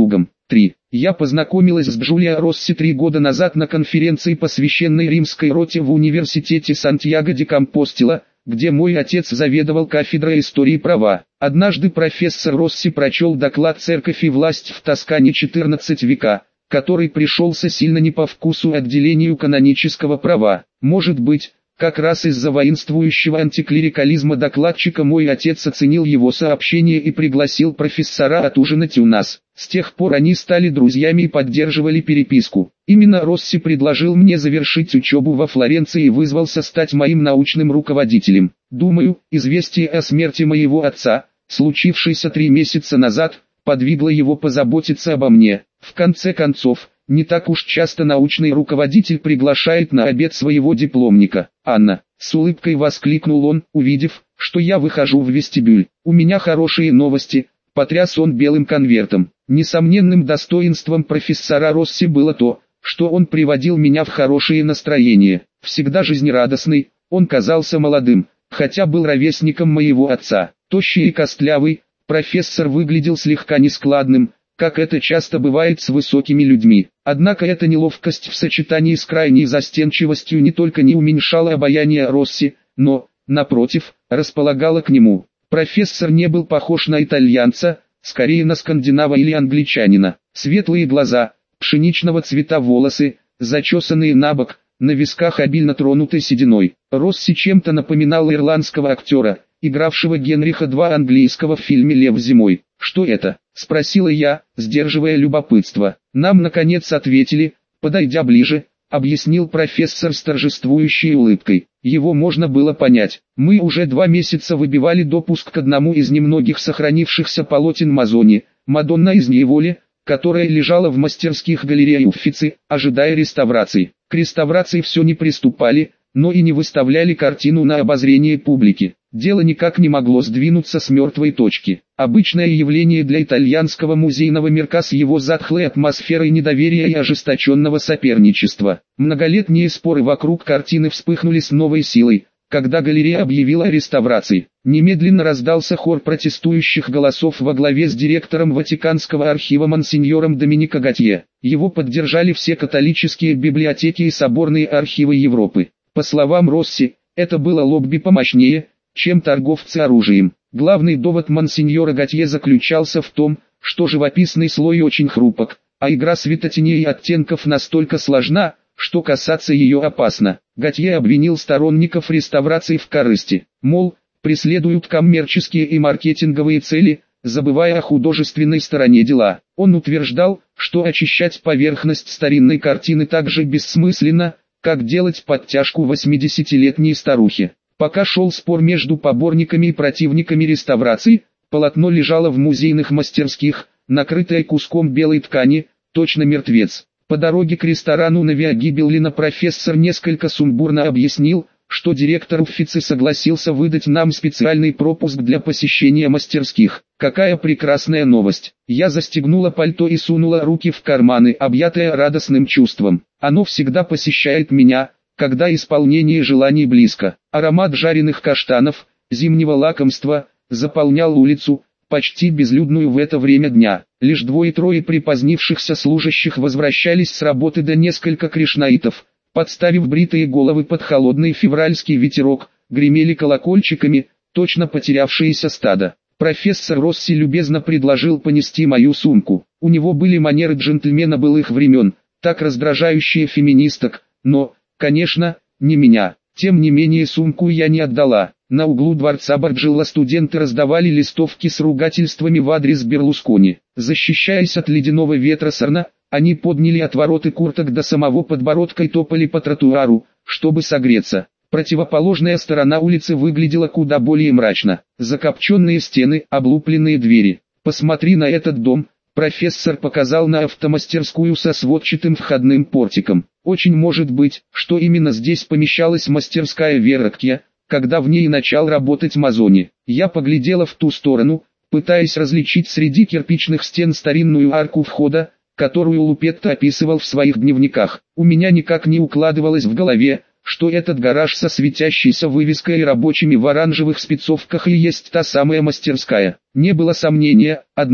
Speaker 1: три. Я познакомилась с Джулиа Росси три года назад на конференции, посвященной римской роте в университете Сантьяго-де-Компостела, где мой отец заведовал кафедрой истории права. Однажды профессор Росси прочел доклад «Церковь и власть в Тоскане четырнадцатого века», который пришелся сильно не по вкусу отделению канонического права. Может быть, как раз из-за воинствующего антиклерикализма докладчика мой отец оценил его сообщение и пригласил профессора отужинать у нас. С тех пор они стали друзьями и поддерживали переписку. Именно Росси предложил мне завершить учебу во Флоренции и вызвался стать моим научным руководителем. Думаю, известие о смерти моего отца, случившееся три месяца назад, подвигло его позаботиться обо мне. В конце концов, не так уж часто научный руководитель приглашает на обед своего дипломника. «Анна», — с улыбкой воскликнул он, увидев, что я выхожу в вестибюль. «У меня хорошие новости», — потряс он белым конвертом. Несомненным достоинством профессора Росси было то, что он приводил меня в хорошее настроение. Всегда жизнерадостный, он казался молодым, хотя был ровесником моего отца. Тощий и костлявый, профессор выглядел слегка нескладным, как это часто бывает с высокими людьми. Однако эта неловкость в сочетании с крайней застенчивостью не только не уменьшала обаяние Росси, но, напротив, располагала к нему. Профессор не был похож на итальянца, скорее на скандинава или англичанина. Светлые глаза, пшеничного цвета волосы, зачесанные набок, на висках обильно тронуты сединой. Росси чем-то напоминал ирландского актера, игравшего Генриха два английского в фильме «Лев зимой». «Что это?» — спросила я, сдерживая любопытство. Нам наконец ответили, подойдя ближе, объяснил профессор с торжествующей улыбкой. Его можно было понять. Мы уже два месяца выбивали допуск к одному из немногих сохранившихся полотен Мазони, «Мадонна из неволи», которая лежала в мастерских галереи Уффици, ожидая реставрации. К реставрации все не приступали, но и не выставляли картину на обозрение публики. Дело никак не могло сдвинуться с мертвой точки. Обычное явление для итальянского музейного мирка с его затхлой атмосферой недоверия и ожесточенного соперничества. Многолетние споры вокруг картины вспыхнули с новой силой, когда галерея объявила о реставрации. Немедленно раздался хор протестующих голосов во главе с директором Ватиканского архива монсеньором Доминико Готье. Его поддержали все католические библиотеки и соборные архивы Европы. По словам Росси, это было лобби помощнее, чем торговцы оружием. Главный довод монсеньора Готье заключался в том, что живописный слой очень хрупок, а игра светотеней и оттенков настолько сложна, что касаться ее опасно. Готье обвинил сторонников реставрации в корысти, мол, преследуют коммерческие и маркетинговые цели, забывая о художественной стороне дела. Он утверждал, что очищать поверхность старинной картины так же бессмысленно, как делать подтяжку восьмидесятилетней старухе. Пока шел спор между поборниками и противниками реставрации, полотно лежало в музейных мастерских, накрытое куском белой ткани, точно мертвец. По дороге к ресторану на Виа Гибеллина профессор несколько сумбурно объяснил, что директор Уффици согласился выдать нам специальный пропуск для посещения мастерских. Какая прекрасная новость! Я застегнула пальто и сунула руки в карманы, объятая радостным чувством. Оно всегда посещает меня, когда исполнение желаний близко. Аромат жареных каштанов, зимнего лакомства, заполнял улицу, почти безлюдную в это время дня. Лишь двое-трое припозднившихся служащих возвращались с работы, да несколько кришнаитов, подставив бритые головы под холодный февральский ветерок, гремели колокольчиками, точно потерявшиеся стадо. Профессор Росси любезно предложил понести мою сумку. У него были манеры джентльмена былых времен, так раздражающие феминисток, но, конечно, не меня. Тем не менее сумку я не отдала. На углу дворца Барджилла студенты раздавали листовки с ругательствами в адрес Берлускони. Защищаясь от ледяного ветра Сарна, они подняли отвороты курток до самого подбородка и топали по тротуару, чтобы согреться. Противоположная сторона улицы выглядела куда более мрачно. Закопченные стены, облупленные двери. «Посмотри на этот дом», профессор показал на автомастерскую со сводчатым входным портиком. Очень может быть, что именно здесь помещалась мастерская Вероктья, когда в ней начал работать Мазони. Я поглядела в ту сторону, пытаясь различить среди кирпичных стен старинную арку входа, которую Лупетто описывал в своих дневниках. У меня никак не укладывалось в голове, что этот гараж со светящейся вывеской и рабочими в оранжевых спецовках и есть та самая мастерская. Не было сомнения, однако,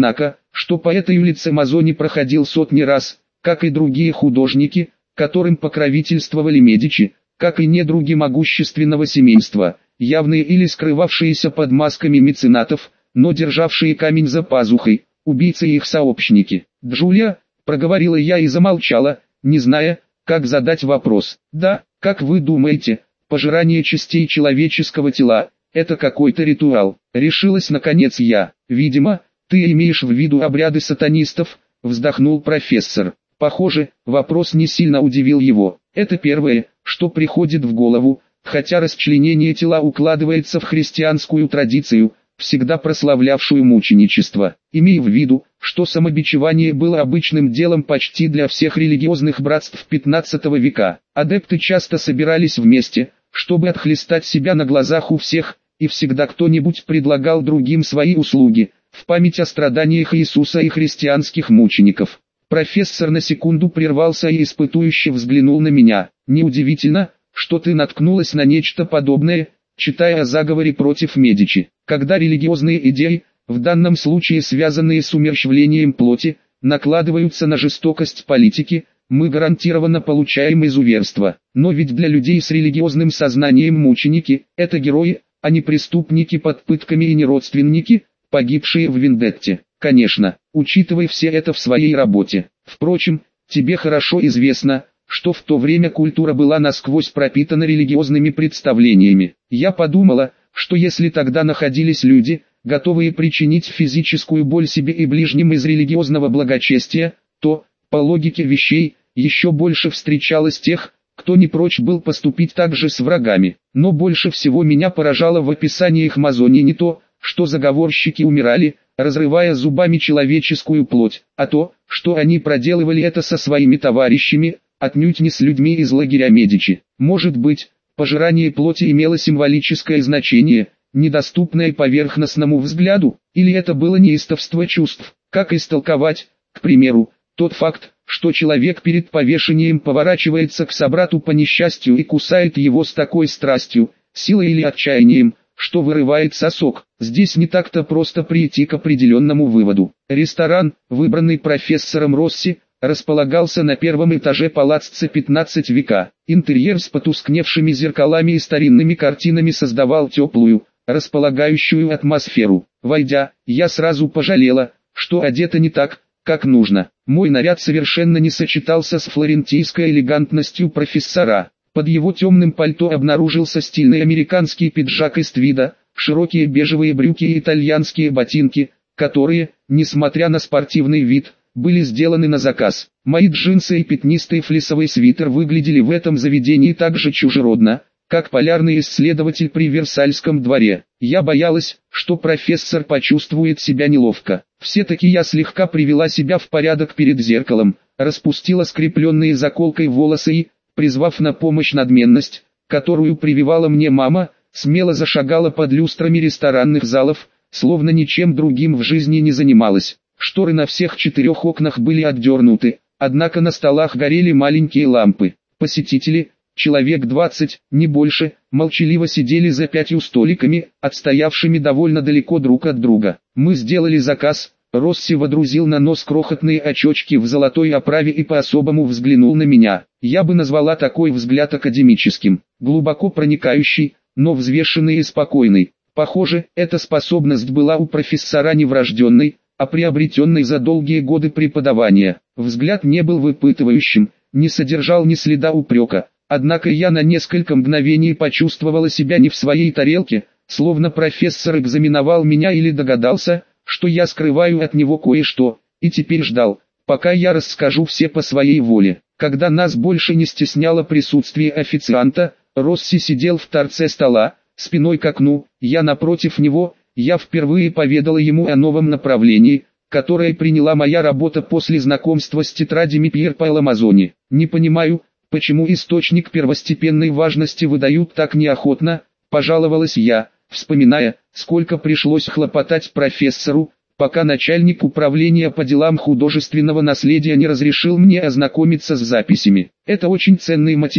Speaker 1: что по этой улице Мазони проходил сотни раз, как и другие художники, которым покровительствовали Медичи, как и недруги могущественного семейства, явные или скрывавшиеся под масками меценатов, но державшие камень за пазухой, убийцы и их сообщники. «Джулия», — проговорила я и замолчала, не зная, как задать вопрос. «Да, как вы думаете, пожирание частей человеческого тела — это какой-то ритуал?» Решилась наконец я. «Видимо, ты имеешь в виду обряды сатанистов», — вздохнул профессор. Похоже, вопрос не сильно удивил его. «Это первое, что приходит в голову, хотя расчленение тела укладывается в христианскую традицию, всегда прославлявшую мученичество. Имей в виду, что самобичевание было обычным делом почти для всех религиозных братств пятнадцатого века. Адепты часто собирались вместе, чтобы отхлестать себя на глазах у всех, и всегда кто-нибудь предлагал другим свои услуги, в память о страданиях Иисуса и христианских мучеников». Профессор на секунду прервался и испытующе взглянул на меня. «Неудивительно, что ты наткнулась на нечто подобное, читая о заговоре против Медичи. Когда религиозные идеи, в данном случае связанные с умерщвлением плоти, накладываются на жестокость политики, мы гарантированно получаем изуверство. Но ведь для людей с религиозным сознанием мученики – это герои, а не преступники под пытками и не родственники, погибшие в вендетте. Конечно, учитывай все это в своей работе. Впрочем, тебе хорошо известно, что в то время культура была насквозь пропитана религиозными представлениями. Я подумала, что если тогда находились люди, готовые причинить физическую боль себе и ближним из религиозного благочестия, то, по логике вещей, еще больше встречалось тех, кто не прочь был поступить так же с врагами. Но больше всего меня поражало в описаниях Мазони не то, что заговорщики умирали, разрывая зубами человеческую плоть, а то, что они проделывали это со своими товарищами, отнюдь не с людьми из лагеря Медичи. Может быть, пожирание плоти имело символическое значение, недоступное поверхностному взгляду, или это было неистовство чувств. Как истолковать, к примеру, тот факт, что человек перед повешением поворачивается к собрату по несчастью и кусает его с такой страстью, силой или отчаянием, что вырывает сосок. Здесь не так-то просто прийти к определенному выводу. Ресторан, выбранный профессором Росси, располагался на первом этаже палаццо пятнадцатого века. Интерьер с потускневшими зеркалами и старинными картинами создавал теплую, располагающую атмосферу. Войдя, я сразу пожалела, что одета не так, как нужно. Мой наряд совершенно не сочетался с флорентийской элегантностью профессора. Под его темным пальто обнаружился стильный американский пиджак из твида, широкие бежевые брюки и итальянские ботинки, которые, несмотря на спортивный вид, были сделаны на заказ. Мои джинсы и пятнистый флисовый свитер выглядели в этом заведении так же чужеродно, как полярный исследователь при Версальском дворе. Я боялась, что профессор почувствует себя неловко. Все-таки я слегка привела себя в порядок перед зеркалом, распустила скрепленные заколкой волосы и, призвав на помощь надменность, которую прививала мне мама, смело зашагала под люстрами ресторанных залов, словно ничем другим в жизни не занималась. Шторы на всех четырех окнах были отдернуты, однако на столах горели маленькие лампы. Посетители, человек двадцать, не больше, молчаливо сидели за пятью столиками, отстоявшими довольно далеко друг от друга. Мы сделали заказ. Росси водрузил на нос крохотные очечки в золотой оправе и по-особому взглянул на меня. Я бы назвала такой взгляд академическим, глубоко проникающий, но взвешенный и спокойный. Похоже, эта способность была у профессора не врожденной, а приобретенной за долгие годы преподавания. Взгляд не был выпытывающим, не содержал ни следа упрека, однако я на несколько мгновений почувствовала себя не в своей тарелке, словно профессор экзаменовал меня или догадался, что я скрываю от него кое-что, и теперь ждал, пока я расскажу все по своей воле. Когда нас больше не стесняло присутствие официанта, Росси сидел в торце стола, спиной к окну, я напротив него. Я впервые поведала ему о новом направлении, которое приняла моя работа после знакомства с тетрадями Пьер Паоло Мазони. Не понимаю, почему источник первостепенной важности выдают так неохотно, пожаловалась я, вспоминая, сколько пришлось хлопотать профессору, пока начальник управления по делам художественного наследия не разрешил мне ознакомиться с записями. Это очень ценный материал,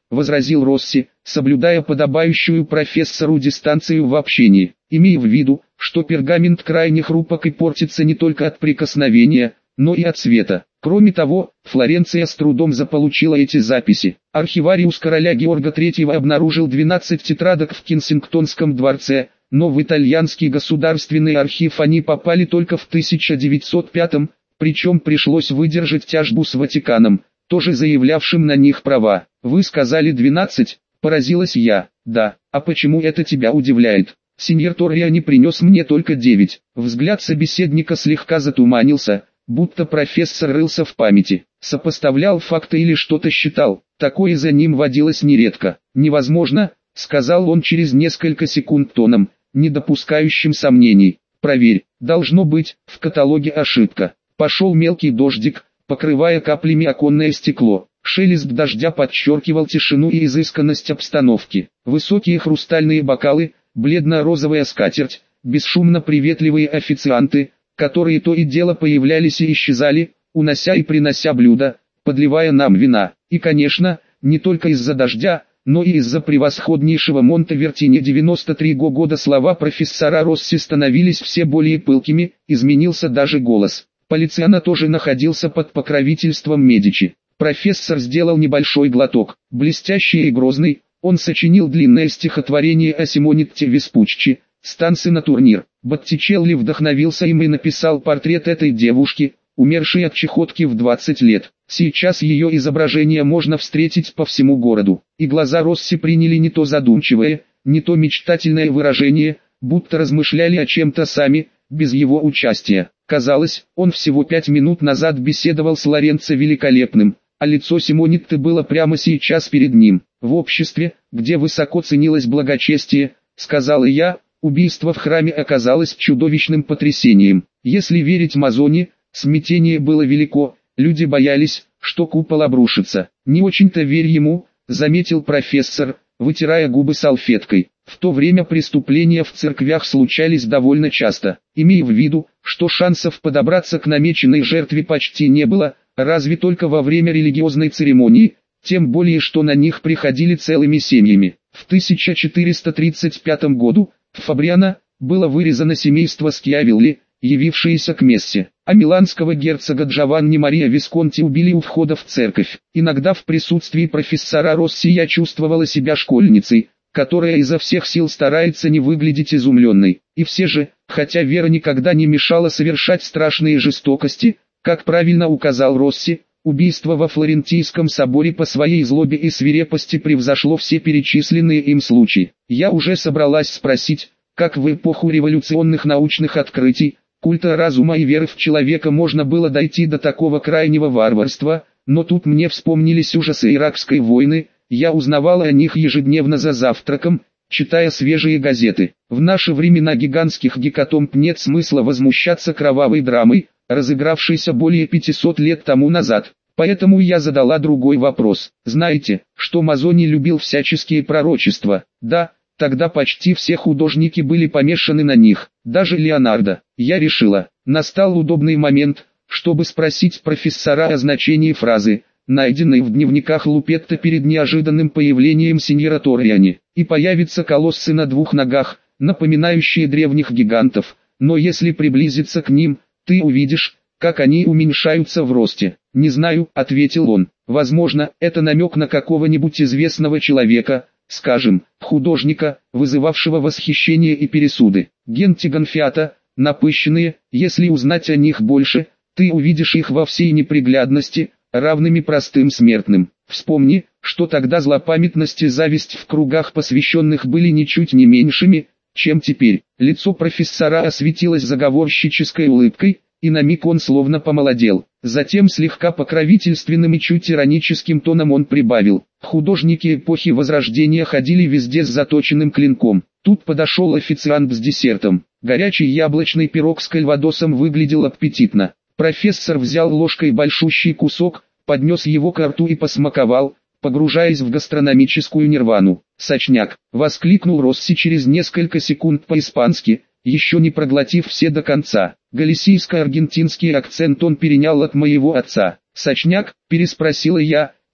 Speaker 1: возразил Росси, соблюдая подобающую профессору дистанцию в общении, имея в виду, что пергамент крайне хрупок и портится не только от прикосновения, но и от света. Кроме того, Флоренция с трудом заполучила эти записи. Архивариус короля Георга третьего обнаружил двенадцать тетрадок в Кенсингтонском дворце, но в итальянский государственный архив они попали только в тысяча девятьсот пятом, причем пришлось выдержать тяжбу с Ватиканом, тоже заявлявшим на них права. «Вы сказали двенадцать?» – поразилась я. «Да, а почему это тебя удивляет? Сеньор Торриани принес мне только девять». Взгляд собеседника слегка затуманился, будто профессор рылся в памяти, сопоставлял факты или что-то считал. Такое за ним водилось нередко. «Невозможно», — сказал он через несколько секунд тоном, не допускающим сомнений. «Проверь, должно быть, в каталоге ошибка». Пошел мелкий дождик, покрывая каплями оконное стекло. Шелест дождя подчеркивал тишину и изысканность обстановки. Высокие хрустальные бокалы, бледно-розовая скатерть, бесшумно приветливые официанты, которые то и дело появлялись и исчезали, унося и принося блюда, подливая нам вина. И, конечно, не только из-за дождя, но и из-за превосходнейшего Монте-Вертини девяносто три года слова профессора Росси становились все более пылкими, изменился даже голос. Полициано тоже находился под покровительством Медичи. Профессор сделал небольшой глоток, блестящий и грозный, он сочинил длинное стихотворение о Симонетте Веспуччи, «Станцы на турнир». Боттичелли вдохновился им и написал портрет этой девушки, умершей от чехотки в двадцать лет. Сейчас ее изображение можно встретить по всему городу. И глаза Росси приняли не то задумчивое, не то мечтательное выражение, будто размышляли о чем-то сами, без его участия. Казалось, он всего пять минут назад беседовал с Лоренцо Великолепным, а лицо Симонетты было прямо сейчас перед ним. «В обществе, где высоко ценилось благочестие, — сказала я, — убийство в храме оказалось чудовищным потрясением. Если верить Мазони, смятение было велико, люди боялись, что купол обрушится. Не очень-то верь ему», — заметил профессор, вытирая губы салфеткой. В то время преступления в церквях случались довольно часто, имея в виду, что шансов подобраться к намеченной жертве почти не было, разве только во время религиозной церемонии, тем более что на них приходили целыми семьями. В тысяча четыреста тридцать пятом году в Фабриано было вырезано семейство Скьявилли, явившееся к мессе, а миланского герцога Джованни Мария Висконти убили у входа в церковь. Иногда в присутствии профессора Росси я чувствовала себя школьницей, которая изо всех сил старается не выглядеть изумленной. И все же, хотя вера никогда не мешала совершать страшные жестокости, как правильно указал Росси, убийство во Флорентийском соборе по своей злобе и свирепости превзошло все перечисленные им случаи. Я уже собралась спросить, как в эпоху революционных научных открытий, культа разума и веры в человека можно было дойти до такого крайнего варварства, но тут мне вспомнились ужасы Иракской войны. Я узнавала о них ежедневно за завтраком, читая свежие газеты. В наши времена гигантских гекатомб нет смысла возмущаться кровавой драмой, разыгравшейся более пятисот лет тому назад. Поэтому я задала другой вопрос. Знаете, что Мазони любил всяческие пророчества? Да, тогда почти все художники были помешаны на них, даже Леонардо. Я решила, настал удобный момент, чтобы спросить профессора о значении фразы, найденной в дневниках Лупетто перед неожиданным появлением сеньора Торриани, и появятся колоссы на двух ногах, напоминающие древних гигантов, но если приблизиться к ним, ты увидишь, как они уменьшаются в росте. «Не знаю», — ответил он, — «возможно, это намек на какого-нибудь известного человека, скажем, художника, вызывавшего восхищение и пересуды. Генти Гонфиата, напыщенные, если узнать о них больше, ты увидишь их во всей неприглядности, равными простым смертным. Вспомни, что тогда злопамятность и зависть в кругах посвященных были ничуть не меньшими, чем теперь». Лицо профессора осветилось заговорщической улыбкой, и на миг он словно помолодел. Затем слегка покровительственным и чуть ироническим тоном он прибавил: «Художники эпохи Возрождения ходили везде с заточенным клинком». Тут подошел официант с десертом. Горячий яблочный пирог с кальвадосом выглядел аппетитно. Профессор взял ложкой большущий кусок, поднес его к рту и посмаковал, погружаясь в гастрономическую нирвану. «Сочняк!» — воскликнул Росси через несколько секунд по-испански, еще не проглотив все до конца. Галисийско-аргентинский акцент он перенял от моего отца. «Сочняк?» — переспросила я,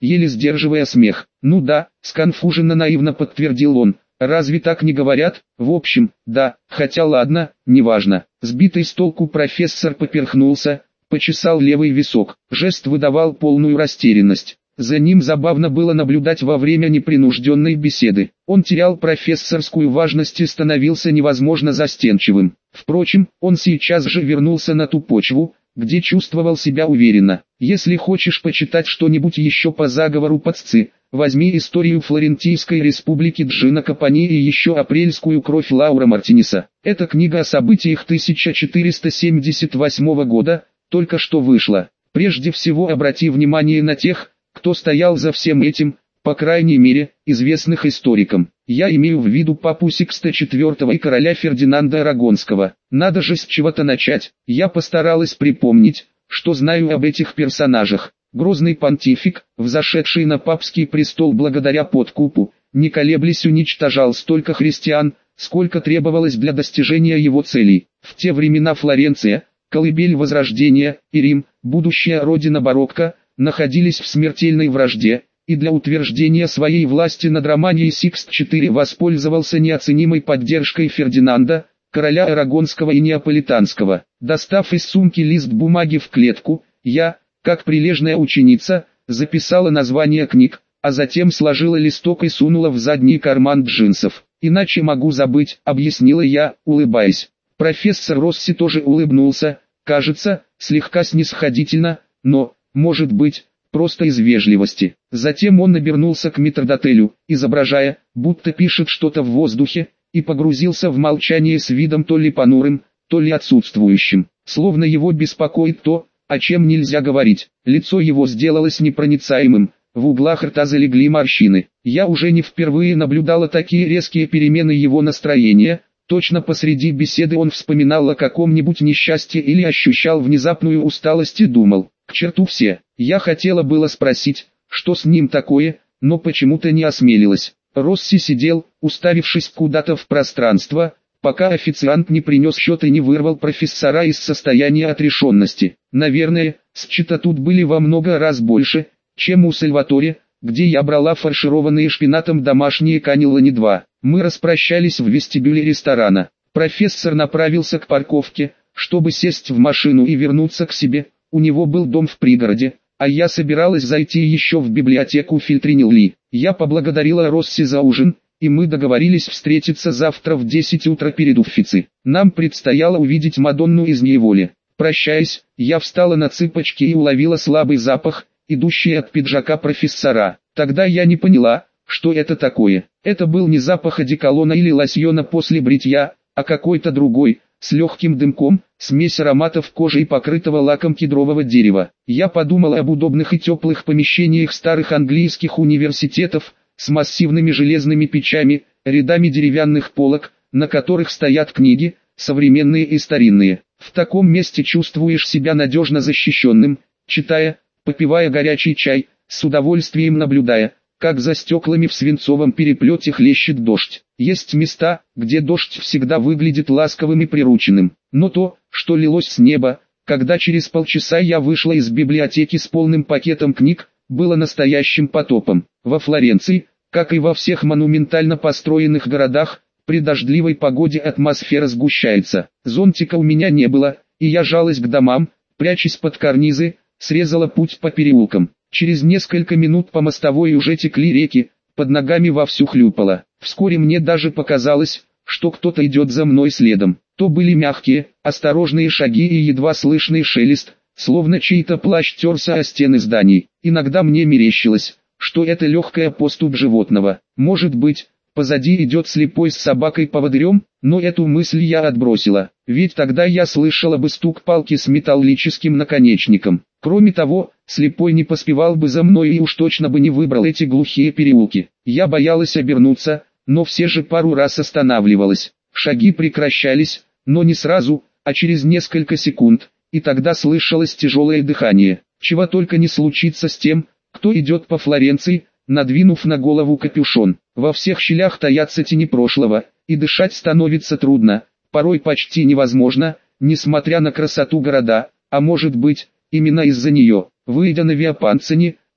Speaker 1: еле сдерживая смех. «Ну да», — сконфуженно наивно подтвердил он. «Разве так не говорят? В общем, да, хотя ладно, неважно». Сбитый с толку профессор поперхнулся, почесал левый висок. Жест выдавал полную растерянность. За ним забавно было наблюдать во время непринужденной беседы. Он терял профессорскую важность и становился невозможно застенчивым. Впрочем, он сейчас же вернулся на ту почву, где чувствовал себя уверенно. Если хочешь почитать что-нибудь еще по заговору Пацци, возьми историю Флорентийской республики Джино Капани и еще апрельскую кровь Лаура Мартинеса. Эта книга о событиях тысяча четыреста семьдесят восьмого года, только что вышла. Прежде всего обрати внимание на тех, кто стоял за всем этим, по крайней мере, известных историкам. Я имею в виду папу Сикста четвёртого и короля Фердинанда Арагонского. Надо же с чего-то начать. Я постаралась припомнить, что знаю об этих персонажах. Грозный понтифик, взошедший на папский престол благодаря подкупу, не колеблясь уничтожал столько христиан, сколько требовалось для достижения его целей. В те времена Флоренция, колыбель Возрождения, и Рим, будущая родина барокко, находились в смертельной вражде, и для утверждения своей власти над Романией Сикст четвёртый воспользовался неоценимой поддержкой Фердинанда, короля Арагонского и Неаполитанского. Достав из сумки лист бумаги в клетку, я, как прилежная ученица, записала названия книг, а затем сложила листок и сунула в задний карман джинсов. «Иначе могу забыть», — объяснила я, улыбаясь. Профессор Росси тоже улыбнулся, кажется, слегка снисходительно, но, может быть, просто из вежливости. Затем он обернулся к метрдотелю, изображая, будто пишет что-то в воздухе, и погрузился в молчание с видом то ли понурым, то ли отсутствующим, словно его беспокоит то, о чем нельзя говорить. Лицо его сделалось непроницаемым, в углах рта залегли морщины. Я уже не впервые наблюдала такие резкие перемены его настроения. Точно посреди беседы он вспоминал о каком-нибудь несчастье или ощущал внезапную усталость и думал: к черту все. Я хотела было спросить, что с ним такое, но почему-то не осмелилась. Росси сидел, уставившись куда-то в пространство, пока официант не принес счет и не вырвал профессора из состояния отрешенности. Наверное, счета тут были во много раз больше, чем у Сальваторе, где я брала фаршированные шпинатом домашние каннелони два. Мы распрощались в вестибюле ресторана. Профессор направился к парковке, чтобы сесть в машину и вернуться к себе. У него был дом в пригороде, а я собиралась зайти еще в библиотеку Фильтринилли. Я поблагодарила Росси за ужин, и мы договорились встретиться завтра в десять утра перед Уффици. Нам предстояло увидеть Мадонну из Неволи. Прощаясь, я встала на цыпочки и уловила слабый запах, идущий от пиджака профессора. Тогда я не поняла, что это такое. Это был не запах одеколона или лосьона после бритья, а какой-то другой, с легким дымком, смесь ароматов кожи и покрытого лаком кедрового дерева. Я подумала об удобных и теплых помещениях старых английских университетов, с массивными железными печами, рядами деревянных полок, на которых стоят книги, современные и старинные. В таком месте чувствуешь себя надежно защищенным, читая, попивая горячий чай, с удовольствием наблюдая, как за стеклами в свинцовом переплете хлещет дождь. Есть места, где дождь всегда выглядит ласковым и прирученным. Но то, что лилось с неба, когда через полчаса я вышла из библиотеки с полным пакетом книг, было настоящим потопом. Во Флоренции, как и во всех монументально построенных городах, при дождливой погоде атмосфера сгущается. Зонтика у меня не было, и я жалась к домам, прячась под карнизы, срезала путь по переулкам. Через несколько минут по мостовой уже текли реки, под ногами вовсю хлюпало. Вскоре мне даже показалось, что кто-то идет за мной следом. То были мягкие, осторожные шаги и едва слышный шелест, словно чей-то плащ терся о стены зданий. Иногда мне мерещилось, что это легкая поступь животного. Может быть, позади идет слепой с собакой-поводырем, но эту мысль я отбросила, ведь тогда я слышала бы стук палки с металлическим наконечником. Кроме того, слепой не поспевал бы за мной и уж точно бы не выбрал эти глухие переулки. Я боялась обернуться, но все же пару раз останавливалась. Шаги прекращались, но не сразу, а через несколько секунд, и тогда слышалось тяжелое дыхание. Чего только не случится с тем, кто идет по Флоренции, надвинув на голову капюшон. Во всех щелях таятся тени прошлого, и дышать становится трудно, порой почти невозможно, несмотря на красоту города, а может быть, именно из-за нее. Выйдя на Виа Панцини,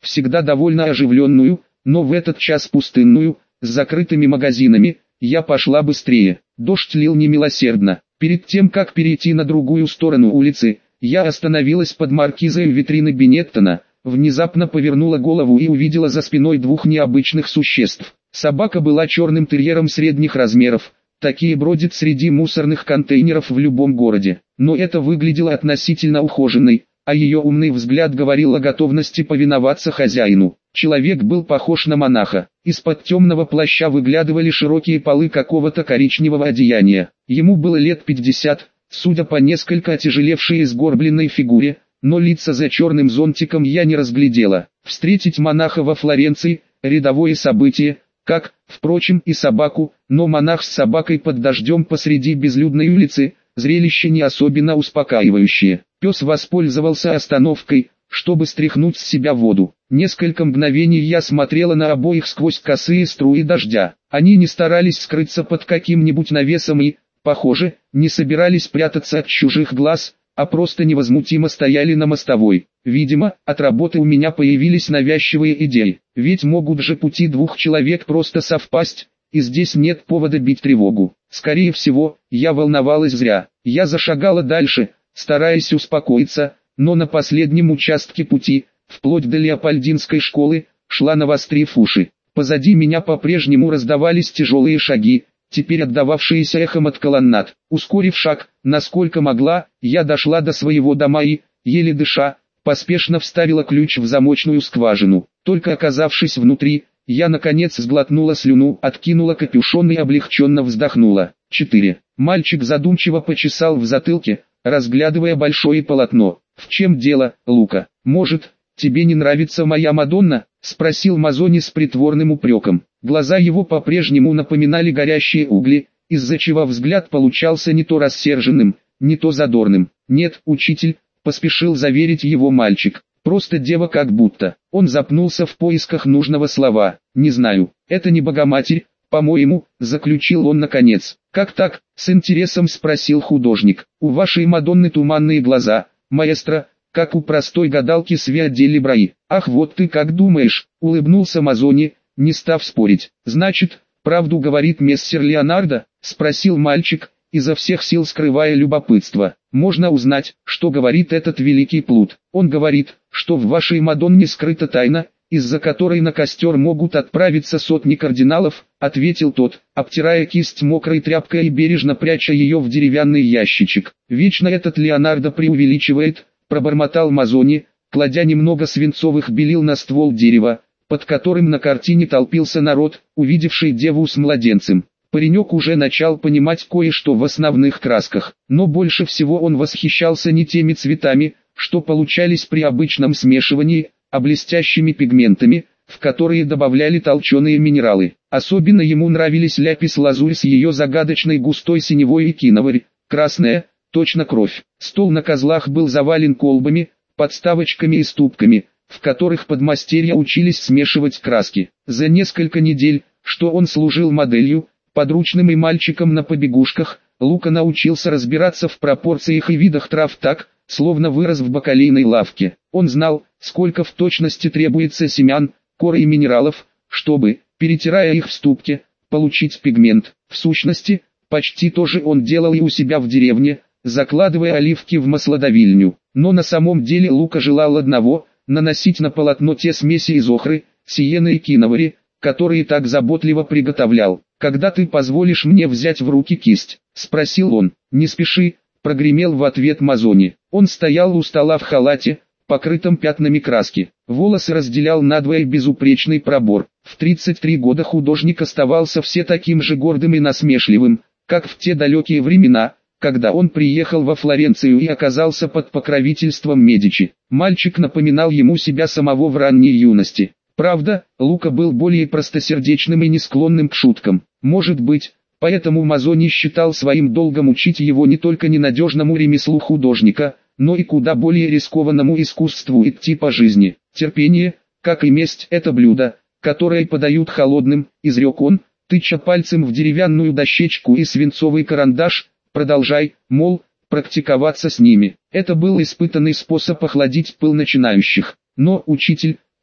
Speaker 1: всегда довольно оживленную, но в этот час пустынную, с закрытыми магазинами. Я пошла быстрее. Дождь лил немилосердно. Перед тем, как перейти на другую сторону улицы, я остановилась под маркизой витрины Бенеттона, внезапно повернула голову и увидела за спиной двух необычных существ. Собака была черным терьером средних размеров, такие бродят среди мусорных контейнеров в любом городе. Но это выглядело относительно ухоженной, а ее умный взгляд говорил о готовности повиноваться хозяину. Человек был похож на монаха. Из-под темного плаща выглядывали широкие полы какого-то коричневого одеяния. Ему было лет пятьдесят, судя по несколько отяжелевшей и сгорбленной фигуре, но лица за черным зонтиком я не разглядела. Встретить монаха во Флоренции – рядовое событие, как, впрочем, и собаку, но монах с собакой под дождем посреди безлюдной улицы – зрелище не особенно успокаивающее. Пес воспользовался остановкой, чтобы стряхнуть с себя воду. Несколько мгновений я смотрела на обоих сквозь косые струи дождя. Они не старались скрыться под каким-нибудь навесом и, похоже, не собирались прятаться от чужих глаз, а просто невозмутимо стояли на мостовой. Видимо, от работы у меня появились навязчивые идеи. Ведь могут же пути двух человек просто совпасть, и здесь нет повода бить тревогу. Скорее всего, я волновалась зря. Я зашагала дальше, стараясь успокоиться, но на последнем участке пути, вплоть до Леопольдинской школы, шла навострив уши. Позади меня по-прежнему раздавались тяжелые шаги, теперь отдававшиеся эхом от колоннад. Ускорив шаг, насколько могла, я дошла до своего дома и, еле дыша, поспешно вставила ключ в замочную скважину. Только оказавшись внутри, я наконец сглотнула слюну, откинула капюшон и облегченно вздохнула. четыре. Мальчик задумчиво почесал в затылке, разглядывая большое полотно. «В чем дело, Лука? Может, тебе не нравится моя Мадонна?» — спросил Мазони с притворным упреком. Глаза его по-прежнему напоминали горящие угли, из-за чего взгляд получался не то рассерженным, не то задорным. «Нет, учитель», — поспешил заверить его мальчик. «Просто дева как будто». Он запнулся в поисках нужного слова. «Не знаю, это не Богоматерь, по-моему», — заключил он наконец. «Как так?» — с интересом спросил художник. «У вашей Мадонны туманные глаза, маэстро, как у простой гадалки с Виа де Либраи». «Ах, вот ты как думаешь», — улыбнулся Мазони, не став спорить. «Значит, правду говорит мессер Леонардо?» — спросил мальчик, изо всех сил скрывая любопытство. «Можно узнать, что говорит этот великий плут?» «Он говорит, что в вашей Мадонне скрыта тайна, из-за которой на костер могут отправиться сотни кардиналов», — ответил тот, обтирая кисть мокрой тряпкой и бережно пряча ее в деревянный ящичек. «Вечно этот Леонардо преувеличивает», — пробормотал Мазони, кладя немного свинцовых белил на ствол дерева, под которым на картине толпился народ, увидевший деву с младенцем. Паренек уже начал понимать кое-что в основных красках, но больше всего он восхищался не теми цветами, что получались при обычном смешивании, а блестящими пигментами, в которые добавляли толченые минералы. Особенно ему нравились ляпис-лазурь с ее загадочной густой синевой и киноварь, красная, точно кровь. Стол на козлах был завален колбами, подставочками и ступками, в которых подмастерья учились смешивать краски. За несколько недель, что он служил моделью, подручным и мальчиком на побегушках, Лука научился разбираться в пропорциях и видах трав так, словно вырос в бакалейной лавке. Он знал, сколько в точности требуется семян, коры и минералов, чтобы, перетирая их в ступке, получить пигмент. В сущности, почти то же он делал и у себя в деревне, закладывая оливки в маслодавильню. Но на самом деле Лука желал одного – наносить на полотно те смеси из охры, сиены и киновари, которые так заботливо приготовлял. «Когда ты позволишь мне взять в руки кисть?» – спросил он. «Не спеши», – прогремел в ответ Мазони. Он стоял у стола в халате, покрытом пятнами краски. Волосы разделял надвое безупречный пробор. В тридцать три года художник оставался все таким же гордым и насмешливым, как в те далекие времена, когда он приехал во Флоренцию и оказался под покровительством Медичи. Мальчик напоминал ему себя самого в ранней юности. Правда, Лука был более простосердечным и не склонным к шуткам. Может быть, поэтому Мазони считал своим долгом учить его не только ненадежному ремеслу художника, но и куда более рискованному искусству идти по жизни. «Терпение, как и месть, это блюдо, которое подают холодным», — изрек он, тыча пальцем в деревянную дощечку и свинцовый карандаш. «Продолжай, мол, практиковаться с ними». Это был испытанный способ охладить пыл начинающих. «Но, учитель,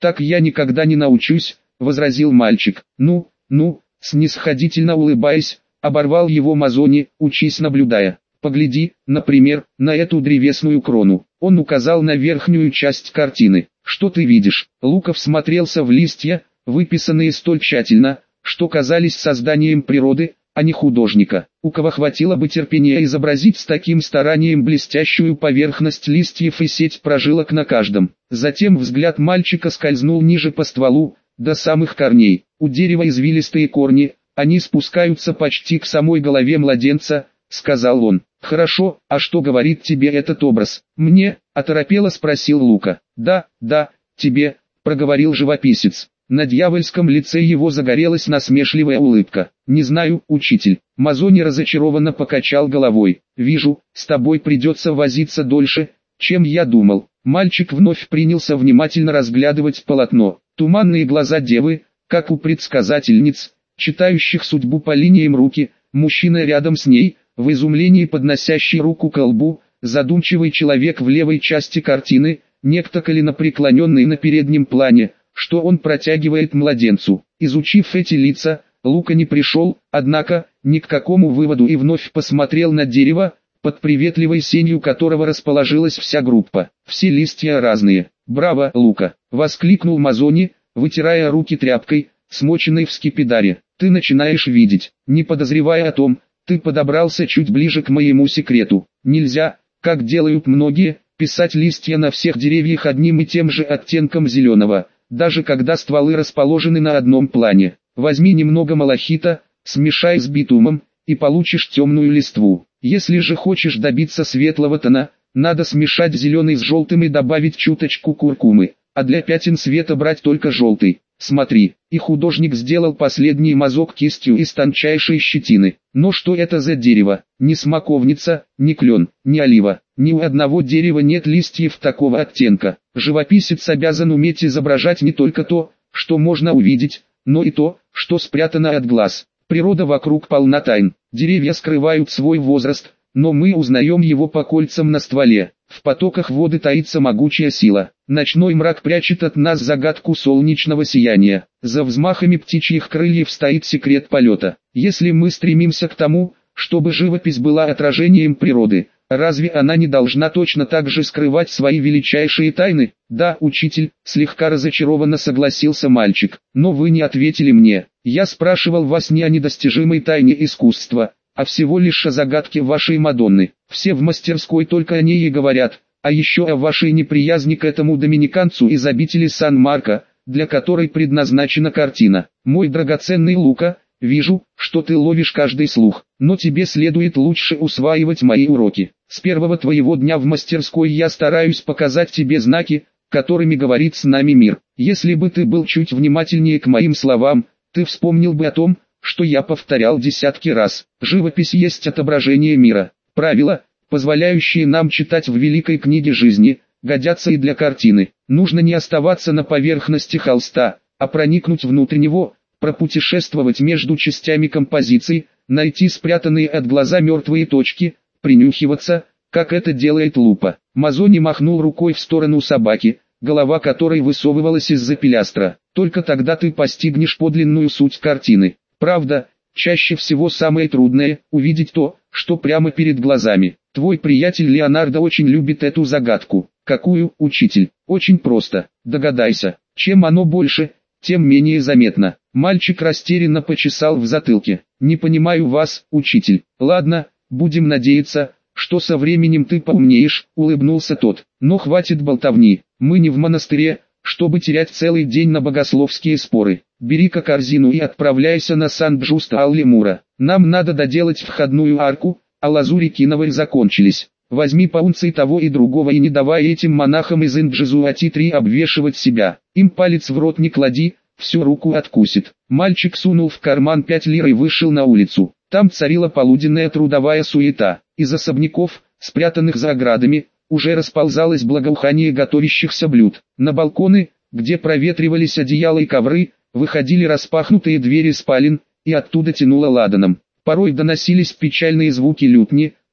Speaker 1: Так я никогда не научусь, возразил мальчик. Ну, ну, снисходительно улыбаясь, оборвал его Мазони, учись наблюдая. Погляди, например, на эту древесную крону. Он указал на верхнюю часть картины. Что ты видишь? Лука всмотрелся в листья, выписанные столь тщательно, что казались созданием природы, а не художника. У кого хватило бы терпения изобразить с таким старанием блестящую поверхность листьев и сеть прожилок на каждом. Затем взгляд мальчика скользнул ниже по стволу, до самых корней. У дерева извилистые корни, они спускаются почти к самой голове младенца, сказал он. Хорошо, а что говорит тебе этот образ? Мне, оторопело спросил Лука. Да, да, тебе, проговорил живописец. На дьявольском лице его загорелась насмешливая улыбка. «Не знаю, учитель». Мазони разочарованно покачал головой. «Вижу, с тобой придется возиться дольше, чем я думал». Мальчик вновь принялся внимательно разглядывать полотно. Туманные глаза девы, как у предсказательниц, читающих судьбу по линиям руки, мужчина рядом с ней, в изумлении подносящий руку к лбу, задумчивый человек в левой части картины, некто коленопреклоненный на переднем плане, что он протягивает младенцу. Изучив эти лица, Лука не пришел, однако, ни к какому выводу и вновь посмотрел на дерево, под приветливой сенью которого расположилась вся группа. Все листья разные. «Браво, Лука!» — воскликнул Мазони, вытирая руки тряпкой, смоченной в скипидаре. «Ты начинаешь видеть, не подозревая о том, ты подобрался чуть ближе к моему секрету. Нельзя, как делают многие, писать листья на всех деревьях одним и тем же оттенком зеленого, даже когда стволы расположены на одном плане. Возьми немного малахита, смешай с битумом, и получишь темную листву. Если же хочешь добиться светлого тона, надо смешать зеленый с желтым и добавить чуточку куркумы, а для пятен света брать только желтый. Смотри». И художник сделал последний мазок кистью из тончайшей щетины. Но что это за дерево? Ни смоковница, ни клен, ни олива. Ни у одного дерева нет листьев такого оттенка. Живописец обязан уметь изображать не только то, что можно увидеть, но и то, что спрятано от глаз. Природа вокруг полна тайн. Деревья скрывают свой возраст, но мы узнаем его по кольцам на стволе. В потоках воды таится могучая сила. Ночной мрак прячет от нас загадку солнечного сияния. За взмахами птичьих крыльев стоит секрет полета. Если мы стремимся к тому, чтобы живопись была отражением природы, разве она не должна точно так же скрывать свои величайшие тайны? Да, учитель, слегка разочарованно согласился мальчик. Но вы не ответили мне. Я спрашивал вас не о недостижимой тайне искусства, а всего лишь о загадке вашей Мадонны. Все в мастерской только о ней и говорят, а еще о вашей неприязни к этому доминиканцу из обители Сан-Марко, для которой предназначена картина. Мой драгоценный Лука, вижу, что ты ловишь каждый слух, но тебе следует лучше усваивать мои уроки. С первого твоего дня в мастерской я стараюсь показать тебе знаки, которыми говорит с нами мир. Если бы ты был чуть внимательнее к моим словам, ты вспомнил бы о том, что я повторял десятки раз. Живопись есть отображение мира. Правила, позволяющие нам читать в великой книге жизни, годятся и для картины. Нужно не оставаться на поверхности холста, а проникнуть внутрь него, пропутешествовать между частями композиции, найти спрятанные от глаза мертвые точки, принюхиваться, как это делает лупа. Мазони махнул рукой в сторону собаки, голова которой высовывалась из-за пилястра. Только тогда ты постигнешь подлинную суть картины. Правда, чаще всего самое трудное – увидеть то, что прямо перед глазами. Твой приятель Леонардо очень любит эту загадку. Какую, учитель? Очень просто. Догадайся. Чем оно больше, тем менее заметно. Мальчик растерянно почесал в затылке. Не понимаю вас, учитель. Ладно, будем надеяться, что со временем ты поумнеешь, улыбнулся тот. Но хватит болтовни. Мы не в монастыре, чтобы терять целый день на богословские споры. Бери-ка корзину и отправляйся на Сан-Джуста-Аль-Лемура. Нам надо доделать входную арку, а лазури киновой закончились. Возьми по унции того и другого и не давай этим монахам из Инджезуати-три обвешивать себя. Им палец в рот не клади, всю руку откусит. Мальчик сунул в карман пять лир и вышел на улицу. Там царила полуденная трудовая суета. Из особняков, спрятанных за оградами, уже расползалось благоухание готовящихся блюд. На балконы, где проветривались одеяла и ковры, выходили распахнутые двери спален, и оттуда тянуло ладаном. Порой доносились печальные звуки лютни,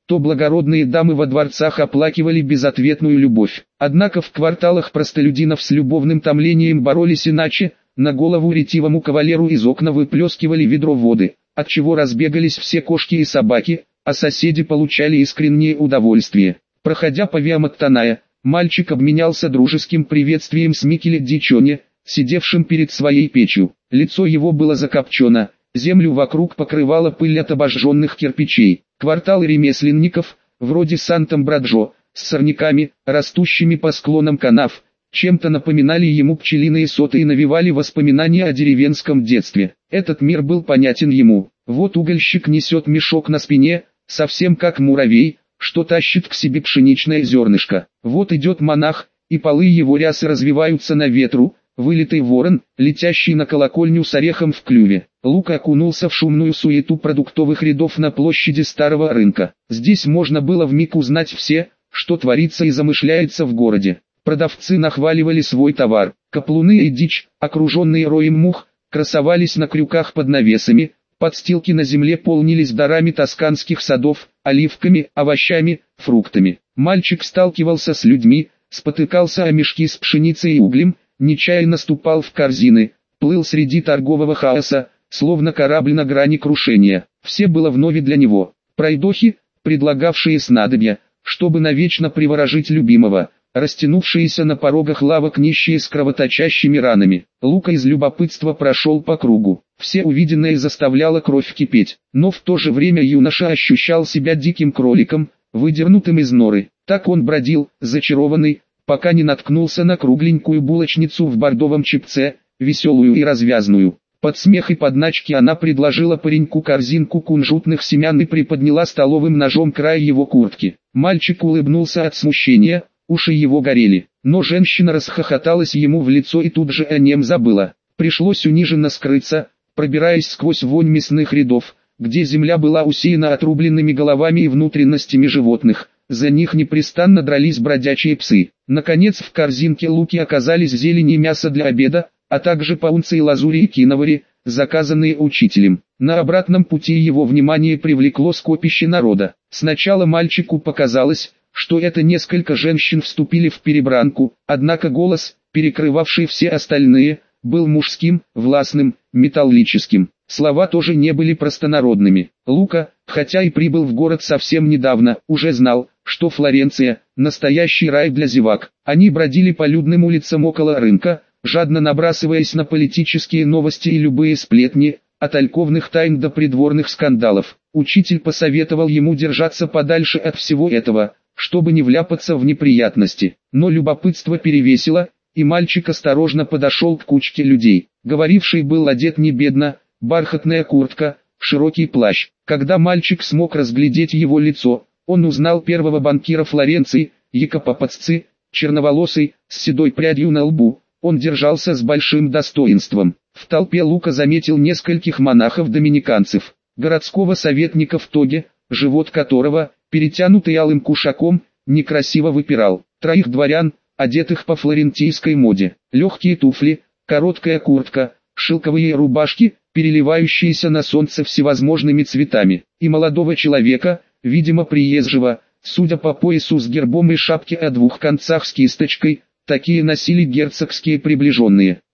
Speaker 1: то благородные дамы во дворцах оплакивали безответную любовь. Однако в кварталах простолюдинов с любовным томлением боролись иначе, на голову ретивому кавалеру из окна выплескивали ведро воды, отчего разбегались все кошки и собаки, а соседи получали искреннее удовольствие. Проходя по Виа Маттаная, мальчик обменялся дружеским приветствием с Микеле Дичоне, сидевшим перед своей печью. Лицо его было закопчено, землю вокруг покрывала пыль от обожженных кирпичей. Кварталы ремесленников, вроде Сант'Амбраджо, с сорняками, растущими по склонам канав, чем-то напоминали ему пчелиные соты и навевали воспоминания о деревенском детстве. Этот мир был понятен ему. Вот угольщик несет мешок на спине, совсем как муравей, что тащит к себе пшеничное зернышко. Вот идет монах, и полы его рясы развиваются на ветру, вылитый ворон, летящий на колокольню с орехом в клюве. Лука окунулся в шумную суету продуктовых рядов на площади Старого рынка. Здесь можно было вмиг узнать все, что творится и замышляется в городе. Продавцы нахваливали свой товар. Каплуны и дичь, окруженные роем мух, красовались на крюках под навесами. Подстилки на земле полнились дарами тосканских садов, оливками, овощами, фруктами. Мальчик сталкивался с людьми, спотыкался о мешки с пшеницей и углем, нечаянно ступал в корзины, плыл среди торгового хаоса, словно корабль на грани крушения. Все было вновь для него. Пройдохи, предлагавшие снадобья, чтобы навечно приворожить любимого, растянувшиеся на порогах лавок нищие с кровоточащими ранами. Лука из любопытства прошел по кругу. Все увиденное заставляло кровь кипеть, но в то же время юноша ощущал себя диким кроликом, выдернутым из норы. Так он бродил, зачарованный, пока не наткнулся на кругленькую булочницу в бордовом чепце, веселую и развязную. Под смех и подначки она предложила пареньку корзинку кунжутных семян и приподняла столовым ножом край его куртки. Мальчик улыбнулся от смущения, уши его горели, но женщина расхохоталась ему в лицо и тут же о нем забыла. Пришлось униженно скрыться, пробираясь сквозь вонь мясных рядов, где земля была усеяна отрубленными головами и внутренностями животных. За них непрестанно дрались бродячие псы. Наконец в корзинке Луки оказались зелень и мясо для обеда, а также паунцы и лазури и киновари, заказанные учителем. На обратном пути его внимание привлекло скопище народа. Сначала мальчику показалось, что это несколько женщин вступили в перебранку, однако голос, перекрывавший все остальные, был мужским, властным, металлическим. Слова тоже не были простонародными. Лука, хотя и прибыл в город совсем недавно, уже знал, что Флоренция – настоящий рай для зевак. Они бродили по людным улицам около рынка, жадно набрасываясь на политические новости и любые сплетни, от альковных тайн до придворных скандалов. Учитель посоветовал ему держаться подальше от всего этого, чтобы не вляпаться в неприятности. Но любопытство перевесило, и мальчик осторожно подошел к кучке людей. Говоривший был одет не бедно, бархатная куртка, широкий плащ. Когда мальчик смог разглядеть его лицо, он узнал первого банкира Флоренции, Якопо Пацци, черноволосый, с седой прядью на лбу. Он держался с большим достоинством. В толпе Лука заметил нескольких монахов-доминиканцев, городского советника в тоге, живот которого, перетянутый алым кушаком, некрасиво выпирал. Троих дворян, одетых по флорентийской моде. Легкие туфли, короткая куртка, шелковые рубашки, переливающиеся на солнце всевозможными цветами. И молодого человека, видимо приезжего, судя по поясу с гербом и шапке о двух концах с кисточкой, такие носили герцогские приближенные.